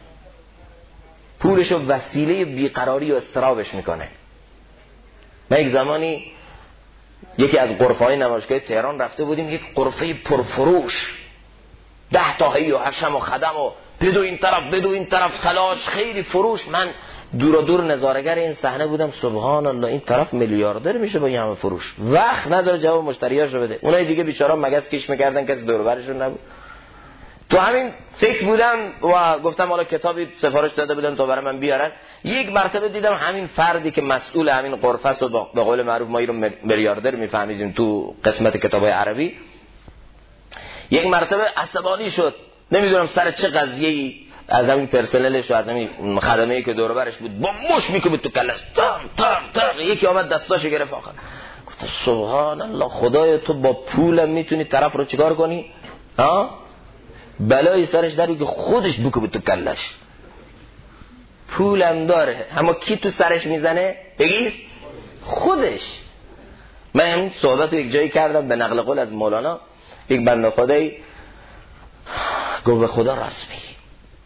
پولش وسیله بیقراری و اضطرابش میکنه. ما یک زمانی یکی از غرفه‌های نمایشگاه تهران رفته بودیم، یک غرفه پرفروش، 10 تا هی و حشم و خدم و بدو این طرف تلاش، خیلی فروش. من دور نظارگر این صحنه بودم، سبحان الله این طرف میلیاردر میشه با این همه فروش، وقت نداره جواب مشتریاشو بده. اونای دیگه بیچارا مگس کش میکردن، کسی دور و برشون نبود. تو همین فکر بودم و گفتم حالا کتابی سفارش داده بودن تا برای من بیارن. یک مرتبه دیدم همین فردی که مسئول همین غرفه است و به قول معروف ما رو میلیاردر میفهمیدیم تو قسمت کتابای عربی، یک مرتبه عصبانی شد، نمیدونم سر چه قضیه‌ای، از همین پرسنلش و از همین خدمه‌ای که دور و برش بود با مش میکوبید تو کلش، تام یکی اومد دستاشو گرفت. آخر گفتم سبحان الله، خدایا تو با پولم میتونی طرف رو چیکار کنی؟ بلای سرش در که خودش بکوبه تو کلش. پولم داره، اما کی تو سرش میزنه؟ بگید خودش. من همین صحبت رو یک جایی کردم به نقل قول از مولانا، یک بنده خدایی گفت به خدا راست میگی،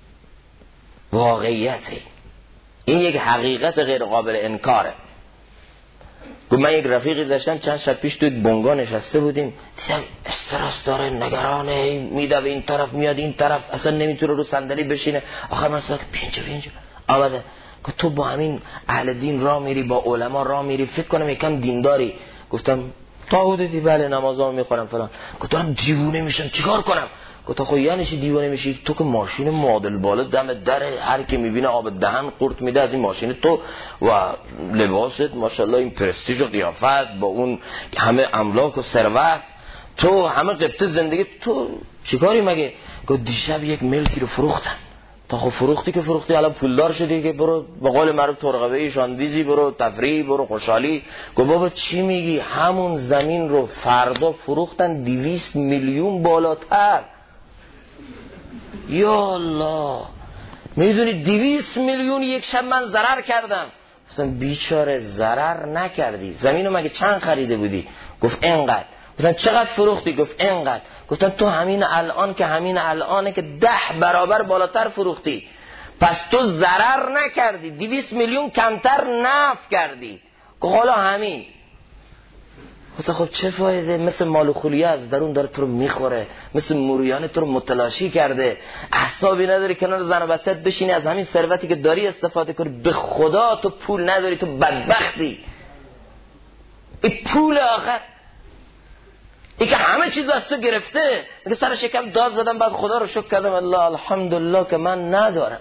واقعیته، این یک حقیقت غیر قابل انکاره. گفت من یک رفیقی داشتم چند شب پیش تو یک بنگاه نشسته بودیم، دیدم استرس داره، نگرانه، میده به این طرف میاد این طرف، اصلا نمیتونه رو صندلی بشینه. آخر من ساک پینجا آمده. گفت تو با همین اهل دین راه میری، با علما راه میری، فکر کنم یکم دینداری، گفتم تا حدودی بله نمازامو میخونم فلان. گفتم دیوونه میشم چیکار کنم؟ گفتم خب یعنی چی دیوونه میشی؟ تو که ماشین معادل بالا دم در هر کی میبینه آب دهن قورت میده از این ماشین تو و لباست ماشاءالله این پرستیژ و قیافت با اون همه املاک و ثروت، تو همه قبطه زندگی، تو چیکاری مگه؟ گفت دیشب یک ملکی رو فروختن. تا خب فروختی که فروختی، الان پولدار شدی که برو به قول معروف ترقبه شاندیزی، برو تفریح، برو خوشحالی. گفت بابا چی میگی؟ همون زمین رو فردا فروختن 200 میلیون بالاتر. یا الله، میدونی 200 میلیون یک شب من ضرر کردم. گفتم بیچاره ضرر نکردی، زمینو مگه چند خریده بودی؟ گفت اینقدر. گفتم چقدر فروختی؟ گفت اینقدر. گفتم تو همین الان که همین الانه که 10 برابر بالاتر فروختی، پس تو ضرر نکردی، 200 میلیون کمتر نفع کردی. گفت حالا همین. گفتم خب چه فایده؟ مثل مال و خولیه از درون داره تو رو میخوره، مثل موریانه تو رو متلاشی کرده، احسابی نداری کنار زن و بچت بشینی از همین ثروتی که داری استفاده کنی. به خدا تو پول نداری، تو بدبختی. این پول آخر ای که همه چیز از تو گرفته، میگه سر شکم داد زدم بعد خدا رو شکر کردم الله الحمدلله که من ندارم.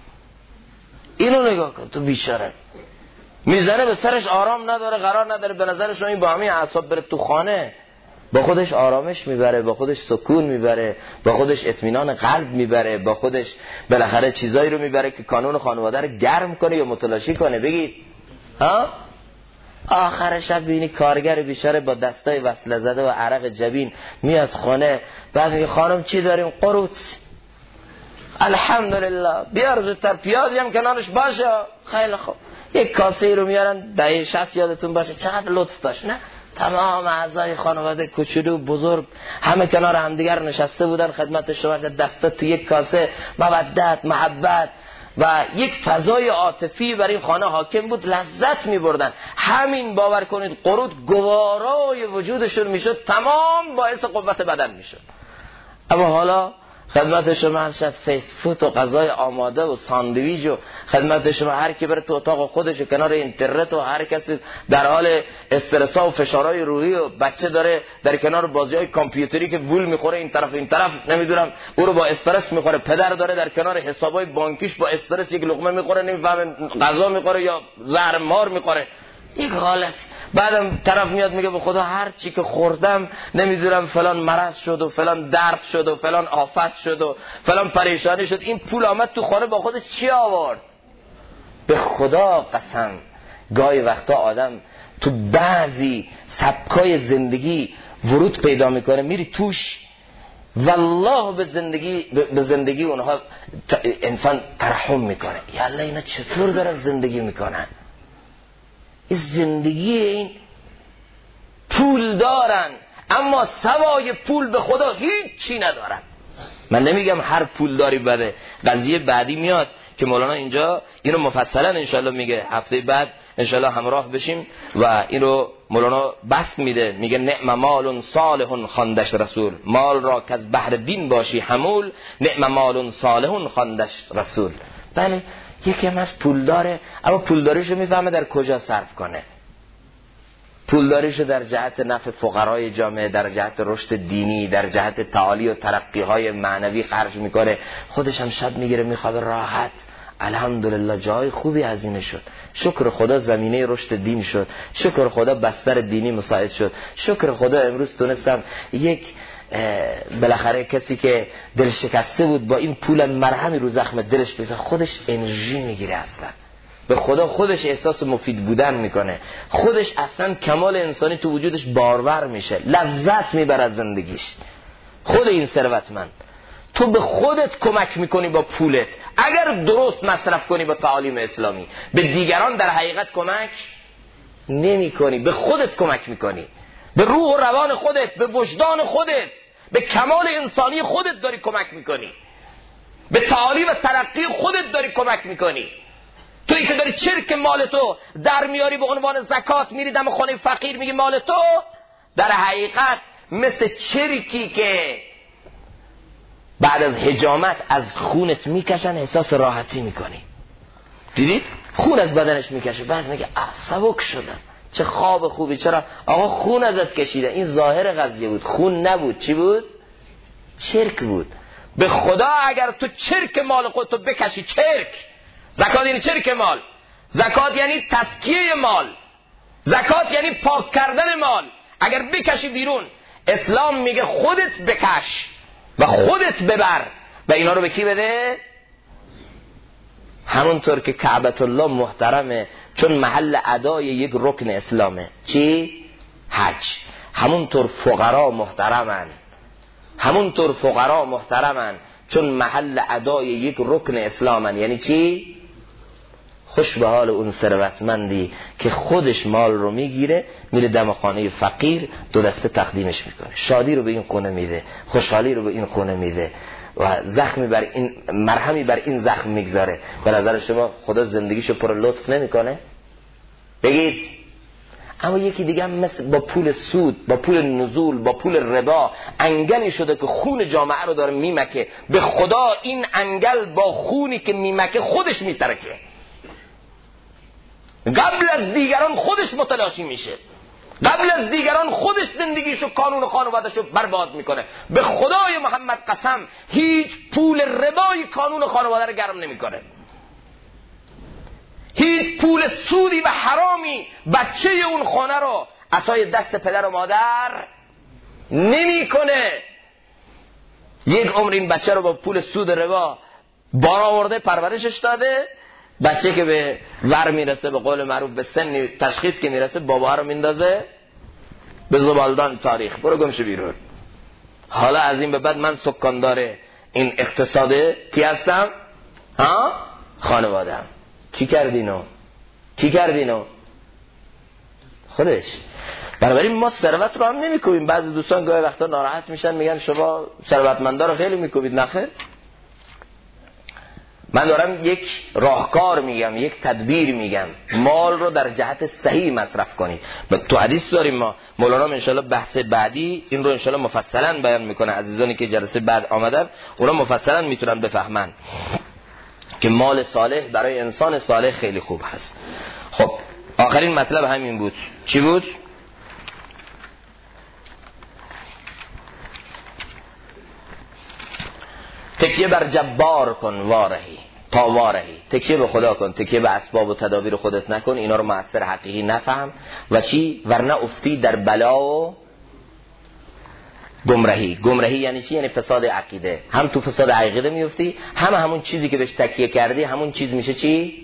اینو نگاه کن، تو بیچاره میزنه به سرش، آرام نداره، قرار نداره. به نظر شما این با همین اعصاب بره تو خانه، با خودش آرامش میبره، با خودش سکون میبره، با خودش اطمینان قلب میبره، با خودش بالاخره چیزایی رو میبره که کانون خانواده رو گرم کنه یا متلاشی کنه. بگید ها؟ آخر شب ببینی کارگر بیچاره با دستای وصله زده و عرق جبین میاد خانه، بعد میگه خانم چی داریم؟ قروت. الحمدلله، بیار زودتر، پیازی هم کنارش باشه. خیلی خوب. یک کاسه رو میارن، دهه 60 یادتون باشه چقدر لطف داشت نه؟ تمام اعضای خانواده کوچولو بزرگ همه کنار همدیگر نشسته بودن خدمت شما، دستا تو یک کاسه، مودت، محبت و یک فضای عاطفی برای این خانه حاکم بود. لذت می‌بردن. همین باور کنید قروت گوارای وجودشون میشد، تمام باعث قوت بدن میشد. اما حالا خدمت شما هر شب فیس فود و غذای آماده و ساندویچ و خدمت شما هر کی بره تو اتاق خودش کنار اینترنت و هر کسی در حال استرس و فشارهای روحی و بچه داره در کنار بازی‌های کامپیوتری که وول میخوره این طرف نمیدونم او رو با استرس میخوره، پدر داره در کنار حسابای بانکیش با استرس یک لقمه میخوره نمیفهمه غذا میخوره یا زهر مار میخوره. یک حالت. بعدم طرف میاد میگه به خدا هر چی که خوردم نمیدونم فلان مرض شد و فلان درد شد و فلان آفت شد و فلان پریشانی شد. این پول آمد تو خانه با خودش چی آورد؟ به خدا قسم گاهی وقتا آدم تو بعضی سبکای زندگی ورود پیدا میکنه، میری توش والله به زندگی اونها انسان ترحم میکنه. یالله اینا چطور دارن زندگی میکنن؟ این زندگی این پول دارن اما سوای پول به خدا هیچی ندارن. من نمیگم هر پول داری بده، قضیه بعدی میاد که مولانا اینجا اینو مفصلا انشالله میگه، هفته بعد انشالله همراه بشیم و اینو مولانا بسط میده، میگه نعم مال صالح خواندش رسول، مال را که از بحر دین باشی حمول، نعم مال صالح خواندش رسول. بله یکی هم از پول داره اما پولداریشو میفهمه در کجا صرف کنه. پولداریشو در جهت نفع فقرای جامعه، در جهت رشد دینی، در جهت تعالی و ترقیهای معنوی خرج میکنه. خودش هم شب میگیره میخوابه راحت. الحمدلله جای خوبی هزینه شد، شکر خدا زمینه رشد دین شد، شکر خدا بستر دینی مساعد شد، شکر خدا امروز تونستم یک بالاخره کسی که دل شکسته بود با این پول مرهمی رو زخم دلش بزنه، خودش انرژی میگیره، اصلا به خدا خودش احساس مفید بودن میکنه، خودش اصلا کمال انسانی تو وجودش بارور میشه، لذت میبره از زندگیش. خود این ثروتمند تو به خودت کمک میکنی با پولت، اگر درست مصرف کنی با تعالیم اسلامی. به دیگران در حقیقت کمک نمی کنی، به خودت کمک میکنی، به روح و روان خودت، به وجدان خودت، به کمال انسانی خودت داری کمک میکنی، به تعالیم و ترقی خودت داری کمک میکنی. تویی که داری چرک مال تو در میاری به عنوان زکات، میری دم خانه فقیر میگی مال تو، در حقیقت مثل چرکی که بعد از حجامت از خونت میکشن احساس راحتی میکنی. دیدید؟ خون از بدنش میکشه، بعد میگه سبک شدم، چه خواب خوبی. چرا؟ آقا خون ازت کشیده. این ظاهر قضیه بود، خون نبود. چی بود؟ چرک بود. به خدا اگر تو چرک مال خودتو بکشی، چرک، زکات یعنی چرک مال، زکات یعنی تزکیه مال، زکات یعنی پاک کردن مال، اگر بکشی بیرون، اسلام میگه خودت بکش و خودت ببر و اینا رو به کی بده؟ همونطور که کعبۃ الله محترمه چون محل ادای یک رکن اسلامه. چی؟ حج. همونطور فقرا محترمن، همونطور فقرا محترمن چون محل ادای یک رکن اسلامن. یعنی چی؟ خوش به حال اون ثروتمندی که خودش مال رو میگیره میره دم خانه فقیر، دو دسته تقدیمش میکنه، شادی رو به این خونه میده، خوشحالی رو به این خونه میده و زخمی بر این، مرهمی بر این زخم میگذاره. به نظر شما خدا زندگیشو پر لطف نمیکنه؟ بگید. اما یکی دیگه هم مثل با پول سود، با پول نزول، با پول ربا انگلی شده که خون جامعه رو داره میمکه. به خدا این انگل با خونی که میمکه خودش میترکه، قبل از دیگران خودش متلاشی میشه، قبل از دیگران خودش زندگیشو، قانون خانوادهشو برباد میکنه. به خدای محمد قسم هیچ پول ربایی قانون خانواده رو گرم نمیکنه، هیچ پول سودی و حرامی بچه اون خانه رو عصای دست پدر و مادر نمیکنه. یک عمر این بچه رو با پول سود ربا بار آورده، پرورشش داده. بچه که به ور میرسه، به قول معروف به سن تشخیص که میرسه، بابا رو میندازه به زبالدان تاریخ، برو گمشو بیرون. حالا از این به بعد من سکاندار این اقتصاده کی هستم؟ خانواده‌ام. کی کردینو؟ کی کردینو؟ خودش. بنابراین ما ثروت رو هم نمی‌کوبیم. بعضی دوستان گاهی وقتا ناراحت میشن، میگن شما ثروتمندا رو خیلی می‌کوبید. نخیر، من دارم یک راهکار میگم، یک تدبیر میگم. مال رو در جهت صحیح مصرف کنید. تو حدیث داریم ما، مولانا انشالله بحث بعدی این رو انشالله مفصلا بیان میکنه. عزیزانی که جلسه بعد آمدن اونا مفصلا میتونن بفهمن که مال صالح برای انسان صالح خیلی خوب هست. خب آخرین مطلب همین بود. چی بود؟ تکیه بر جبار کن وارهی تا وارهی. تکیه به خدا کن، تکیه به اسباب و تدابیر خودت نکن. اینا رو مؤثر حقیقی نفهم و چی؟ ورنه افتی در بلا و گمراهی. گمراهی یعنی چی؟ یعنی فساد عقیده. هم تو فساد عقیده میفتی، همون چیزی که بهش تکیه کردی همون چیز میشه چی؟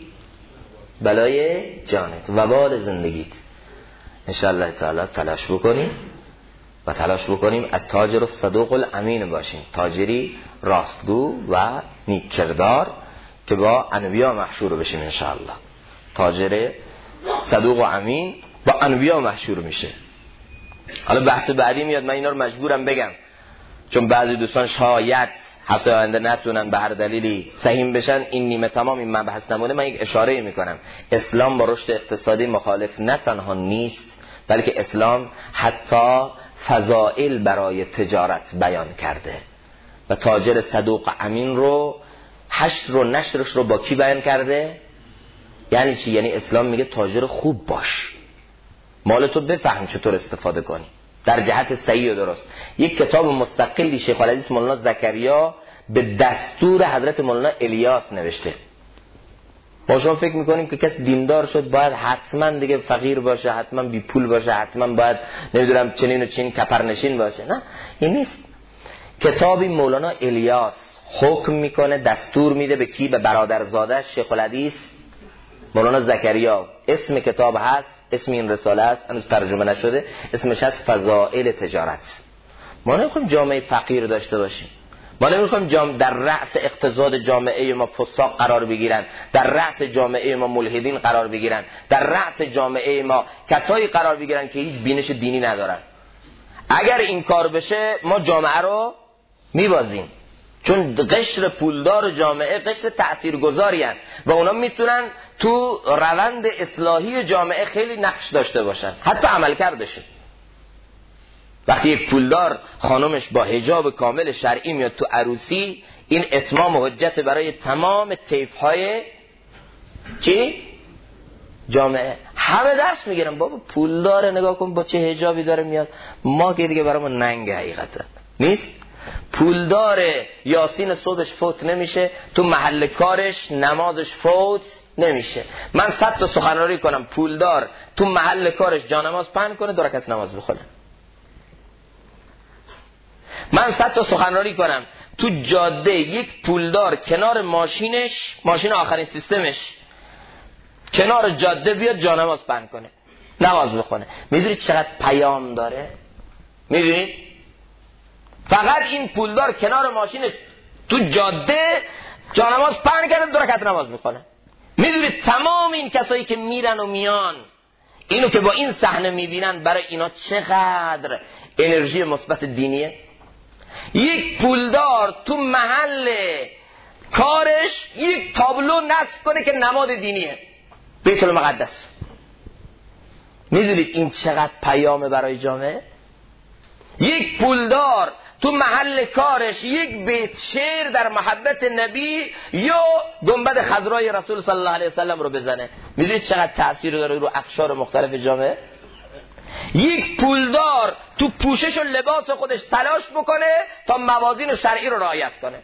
بلای جانت، وبال زندگیت. انشاءالله تعالی تلاش بکنیم و تلاش بکنیم التاجر الصدوق الامین باشیم، تاجری راستگو و نیک کردار که با انبیا محشور بشیم انشاءالله. تاجر صدوق و امین با انبیا محشور میشه. حالا بحث بعدی میاد، من اینا رو مجبورم بگم چون بعضی دوستان شاید هفته آینده نتونن به هر دلیلی سهیم بشن. این نیمه تمام این مبحث نمونه. من یک اشاره میکنم، اسلام با رشد اقتصادی مخالف نه تنها نیست، بلکه اسلام حتی فضائل برای تجارت بیان کرده و تاجر صدوق امین رو، حشر و نشرش رو با کی بیان کرده؟ یعنی چی؟ یعنی اسلام میگه تاجر خوب باش، مالتو بفهم چطور استفاده کنی در جهت صحیح و درست. یک کتاب مستقلی شیخ الحدیث مولانا زکریا به دستور حضرت مولانا الیاس نوشته. ما شما فکر میکنیم که کسی دیندار شد باید حتما دیگه فقیر باشه، حتما بی پول باشه، حتما باید نمیدونم چنین و چنین کپرنشین باشه. نه، این نیست. کتابی مولانا الیاس حکم میکنه، دستور میده به کی؟ به برادرزاده شیخ الحدیث مولانا زکریا. اسم کتاب هست، اسم این رساله است، هنوز ترجمه نشده، اسمش هست فضائل تجارت. ما نمیخوایم جامعه فقیر داشته باشیم، ما نمیخوایم در رأس اقتصاد جامعه ما فساق قرار بگیرن، در رأس جامعه ما ملحدین قرار بگیرن، در رأس جامعه ما کسایی قرار بگیرن که هیچ بینش دینی ندارن. اگر این کار بشه ما جامعه رو میبازیم، چون قشر پولدار جامعه قشر تأثیرگذاری هستند و اونا میتونن تو روند اصلاحی جامعه خیلی نقش داشته باشن، حتی عملکردشون. وقتی یک پولدار خانمش با حجاب کامل شرعی میاد تو عروسی، این اتمام و حجت برای تمام طیف‌های چی؟ جامعه. همه درس میگیرن بابا پول داره، نگاه کن با چه حجابی داره میاد. ما که دیگه برامون ننگ حقیقتا نیست. پول داره یاسین صبحش فوت نمیشه، تو محل کارش نمازش فوت نمیشه. من 100 تا سخنرانی کنم پولدار تو محل کارش جانماز پهن کنه 2 رکعت نماز بخونه. من 100 تا سخنرانی کنم تو جاده یک پولدار کنار ماشینش، ماشین آخرین سیستمش کنار جاده بیاد جانماز پهن کنه نماز بخونه. میدونید چقدر پیام داره؟ میدونید فقط این پولدار کنار ماشینش تو جاده جانماز پهن کرده 2 رکعت نماز میخونه. میدونید تمام این کسایی که میرن و میان اینو که با این صحنه میبینن برای اینا چقدر انرژی مثبت دینیه. یک پولدار تو محل کارش یک تابلو نصب کنه که نماد دینیه، بیت المقدس. میدونید این چقدر پیامه برای جامعه؟ یک پولدار تو محل کارش یک بیت شعر در محبت نبی یا گنبد خضرای رسول صلی الله علیه وسلم رو بزنه. میدونید چقدر تأثیر داره رو اقشار مختلف جامعه؟ یک پولدار تو پوشش و لباس خودش تلاش بکنه تا موازین شرعی رو رعایت کنه.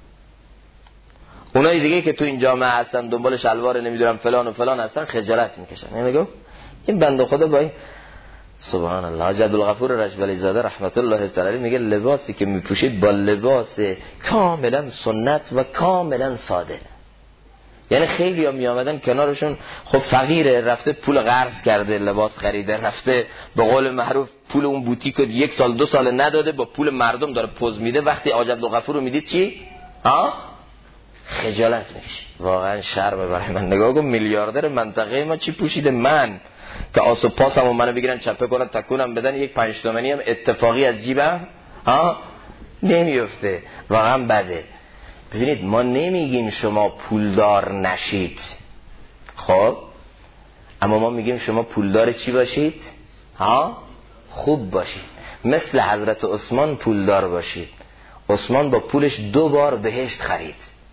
اونایی دیگه که تو این جامعه هستن دنبال شلوار نمیدونم فلان و فلان هستن خجالت میکشن. نمیگم این بنده خدا با این سبحان الله حاج عبدالغفور رجبلی زاده رحمت الله تعالی میگه لباسی که میپوشید با لباس کاملا سنت و کاملا ساده. یعنی خیلی ها میامدن کنارشون خب فقیره، رفته پول قرض کرده لباس خریده، رفته به قول معروف پول اون بوتیک 1 سال 2 سال نداده، با پول مردم داره پوز میده. وقتی حاج عبدالغفور رو میدید چی؟ خجالت میکشی. واقعا شرمه برای من. نگاه کن میلیاردر منطقه ما چی پوشیده. من که آس و پاسم و منو بگیرن چپه کنن تکونم بدن 1 5 تومانی هم اتفاقی از جیبم نمیفته. واقعا بده. ببینید ما نمیگیم شما پولدار نشید، خب اما ما میگیم شما پولدار چی باشید؟ خوب باشید. مثل حضرت عثمان پولدار باشید. عثمان با پولش 2 بار بهشت خرید.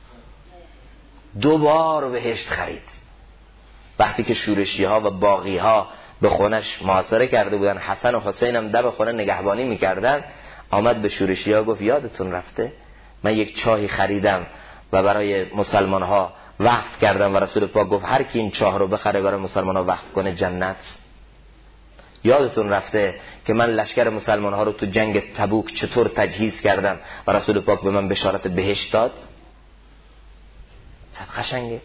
2 بار بهشت خرید. وقتی که شورشی ها و باغی ها به خونش محاصره کرده بودن، حسن و حسین هم دم خونه نگهبانی میکردن، آمد به شورشی ها گفت یادتون رفته من یک چاهی خریدم و برای مسلمان ها وقف کردم و رسول پاک گفت هر کی این چاه رو بخره برای مسلمان ها وقف کنه جنت. یادتون رفته که من لشکر مسلمان ها رو تو جنگ تبوک چطور تجهیز کردم و رسول پاک به من بشارت بهشت داد. چقدر قشنگه.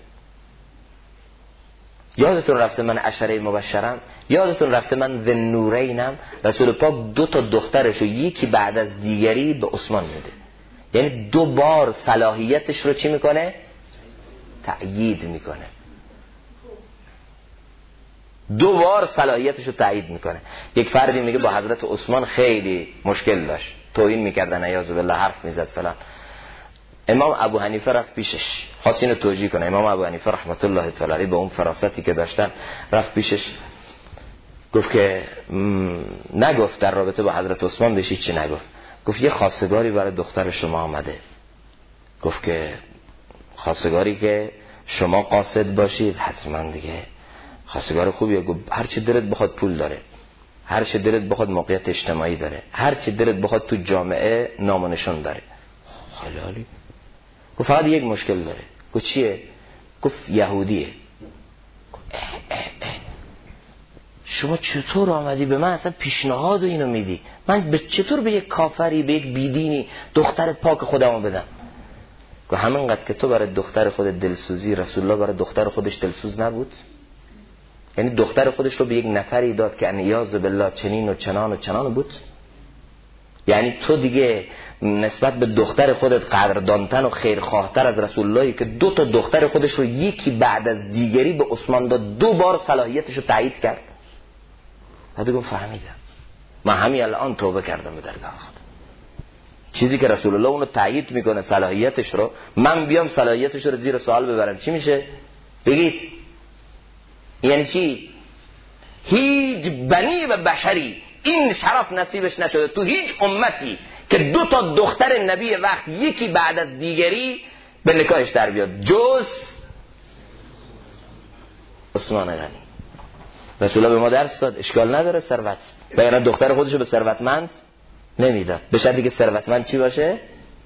یادتون رفته من عشره مبشرم. یادتون رفته من ذوالنورینم. رسول پاک 2 تا دخترشو یکی بعد از دیگری به عثمان میده. یعنی 2 بار صلاحیتش رو چی میکنه؟ تأیید میکنه. 2 بار صلاحیتش رو تأیید میکنه. یک فردی میگه با حضرت عثمان خیلی مشکل داشت، توهین میکردن عیاذ بالله، حرف میزد فلان. امام ابو حنیفه رفت پیشش، خواست اینو توجیه کنه. امام ابو حنیفه رحمت الله تعالی علیه به اون فراستی که داشتن رفت پیشش، گفت که نگفت در رابطه با حضرت عثمان بشی چی نگفت. گفت یه خواستگاری برای دختر شما آمده. گفت که خواستگاری که شما قاصد باشید؟ حتما دیگه خواستگار خوبیه. گفت هر چی دلت بخواد پول داره، هر چی دلت بخواد موقعیت اجتماعی داره، هر چی دلت بخواد تو جامعه نام و نشان داره. خیلی عالی. گفت فقط یک مشکل داره. گفت چیه؟ گفت یهودیه. شما چطور آمدی به من اصلا پیشنهاد و اینو میدی؟ من چطور به یک کافری، به یک بیدینی دختر پاک خودمو بدم؟ گفت همینقدر که تو برای دختر خودت دلسوزی، رسول الله برای دختر خودش دلسوز نبود؟ یعنی دختر خودش رو به یک نفری داد که انیاز بالله چنین و چنان و چنان بود. یعنی تو دیگه نسبت به دختر خودت قدردانتن و خیرخواهتر از رسول اللهی که 2 تا دختر خودش رو یکی بعد از دیگری به عثمان داد، 2 بار صلاحیتش رو تایید کرد. بعد گفت فهمیدم، من همین الان توبه کردم به درگاه خدا. چیزی که رسول الله اونو تایید میکنه صلاحیتش رو، من بیام صلاحیتش رو زیر سوال ببرم چی میشه؟ بگید یعنی چی؟ هیچ بنی و بشری این شرف نصیبش نشده تو هیچ امتی که 2 تا دختر نبی وقت یکی بعد از دیگری به نکاحش در بیاد، جز عثمان غنی. رسول الله به ما درس داد اشکال نداره ثروت، وگرنه دختر خودشو به ثروتمند نمیداد، به شرطی که ثروتمند چی باشه؟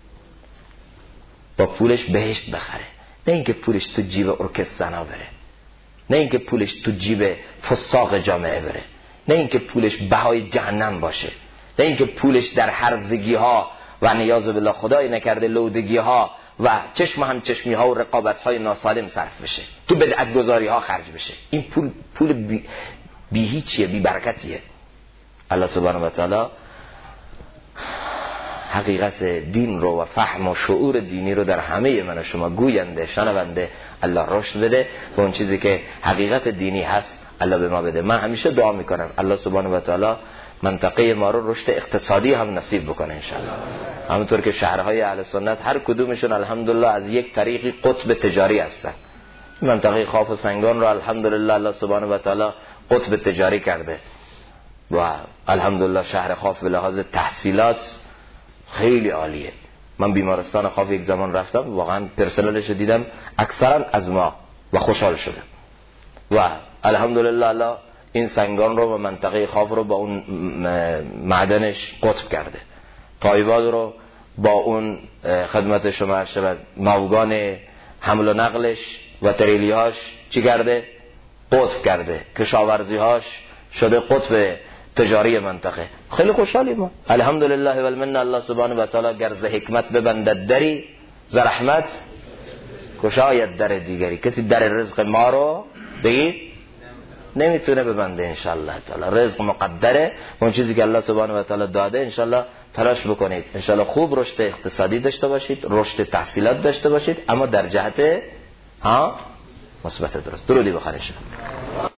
با پولش بهشت بخره، نه اینکه پولش تو جیب ارکستانا بره، نه اینکه پولش تو جیب فساق جامعه بره، نه اینکه پولش بهای جهنم باشه، نه اینکه پولش در هرزگی ها و نیاز بالله خدای نکرده لودگی ها و چشم هم چشمی ها و رقابت های ناسالم صرف بشه، تو بدعت گذاری ها خرج بشه. این پول بی هیچیه، بی برکتیه. الله سبحانه و تعالی حقیقت دین رو و فهم و شعور دینی رو در همه من و شما گوینده شنونده الله رشد بده و اون چیزی که حقیقت دینی هست الله به ما بده. من همیشه دعا میکنم الله سبحانه و تعالی منطقه ما رو رشد اقتصادی هم نصیب بکنه انشالله. همونطور که شهرهای اهل سنت هر کدومشون الحمدلله از یک طریقی قطب تجاری هستن. منطقه خاف و سنگان رو الحمدلله الله سبحانه و تعالی قطب تجاری کرده و الحمدلله شهر خاف به لحاظ تحصیلات خیلی عالیه. من بیمارستان خاف یک زمان رفتم، واقعا پرسنلش رو دیدم اکثرا از ما و خوشحال شدم و الحمدلله الله این سنگان رو و منطقه خاف رو با اون معدنش قطب کرده، تایباد رو با اون خدمت شما عرض شود موگان حمل و نقلش و تریلیاش چی کرده؟ قطب کرده، کشاورزیهاش شده قطب تجاری منطقه. خیلی خوشحالیم ما الحمدلله و المنه. الله سبحانه و تعالی گر ز حکمت ببندد دری ز رحمت گشاید در دیگری. کسی در رزق ما رو بگید نمیتونه ببنده انشالله تعالی. رزق مقدره، اون چیزی که الله سبحانه و تعالی داده انشالله تلاش بکنید، انشالله خوب رشد اقتصادی داشته باشید، رشد تحصیلات داشته باشید، اما در جهت مثبت درست. درودی بخیر.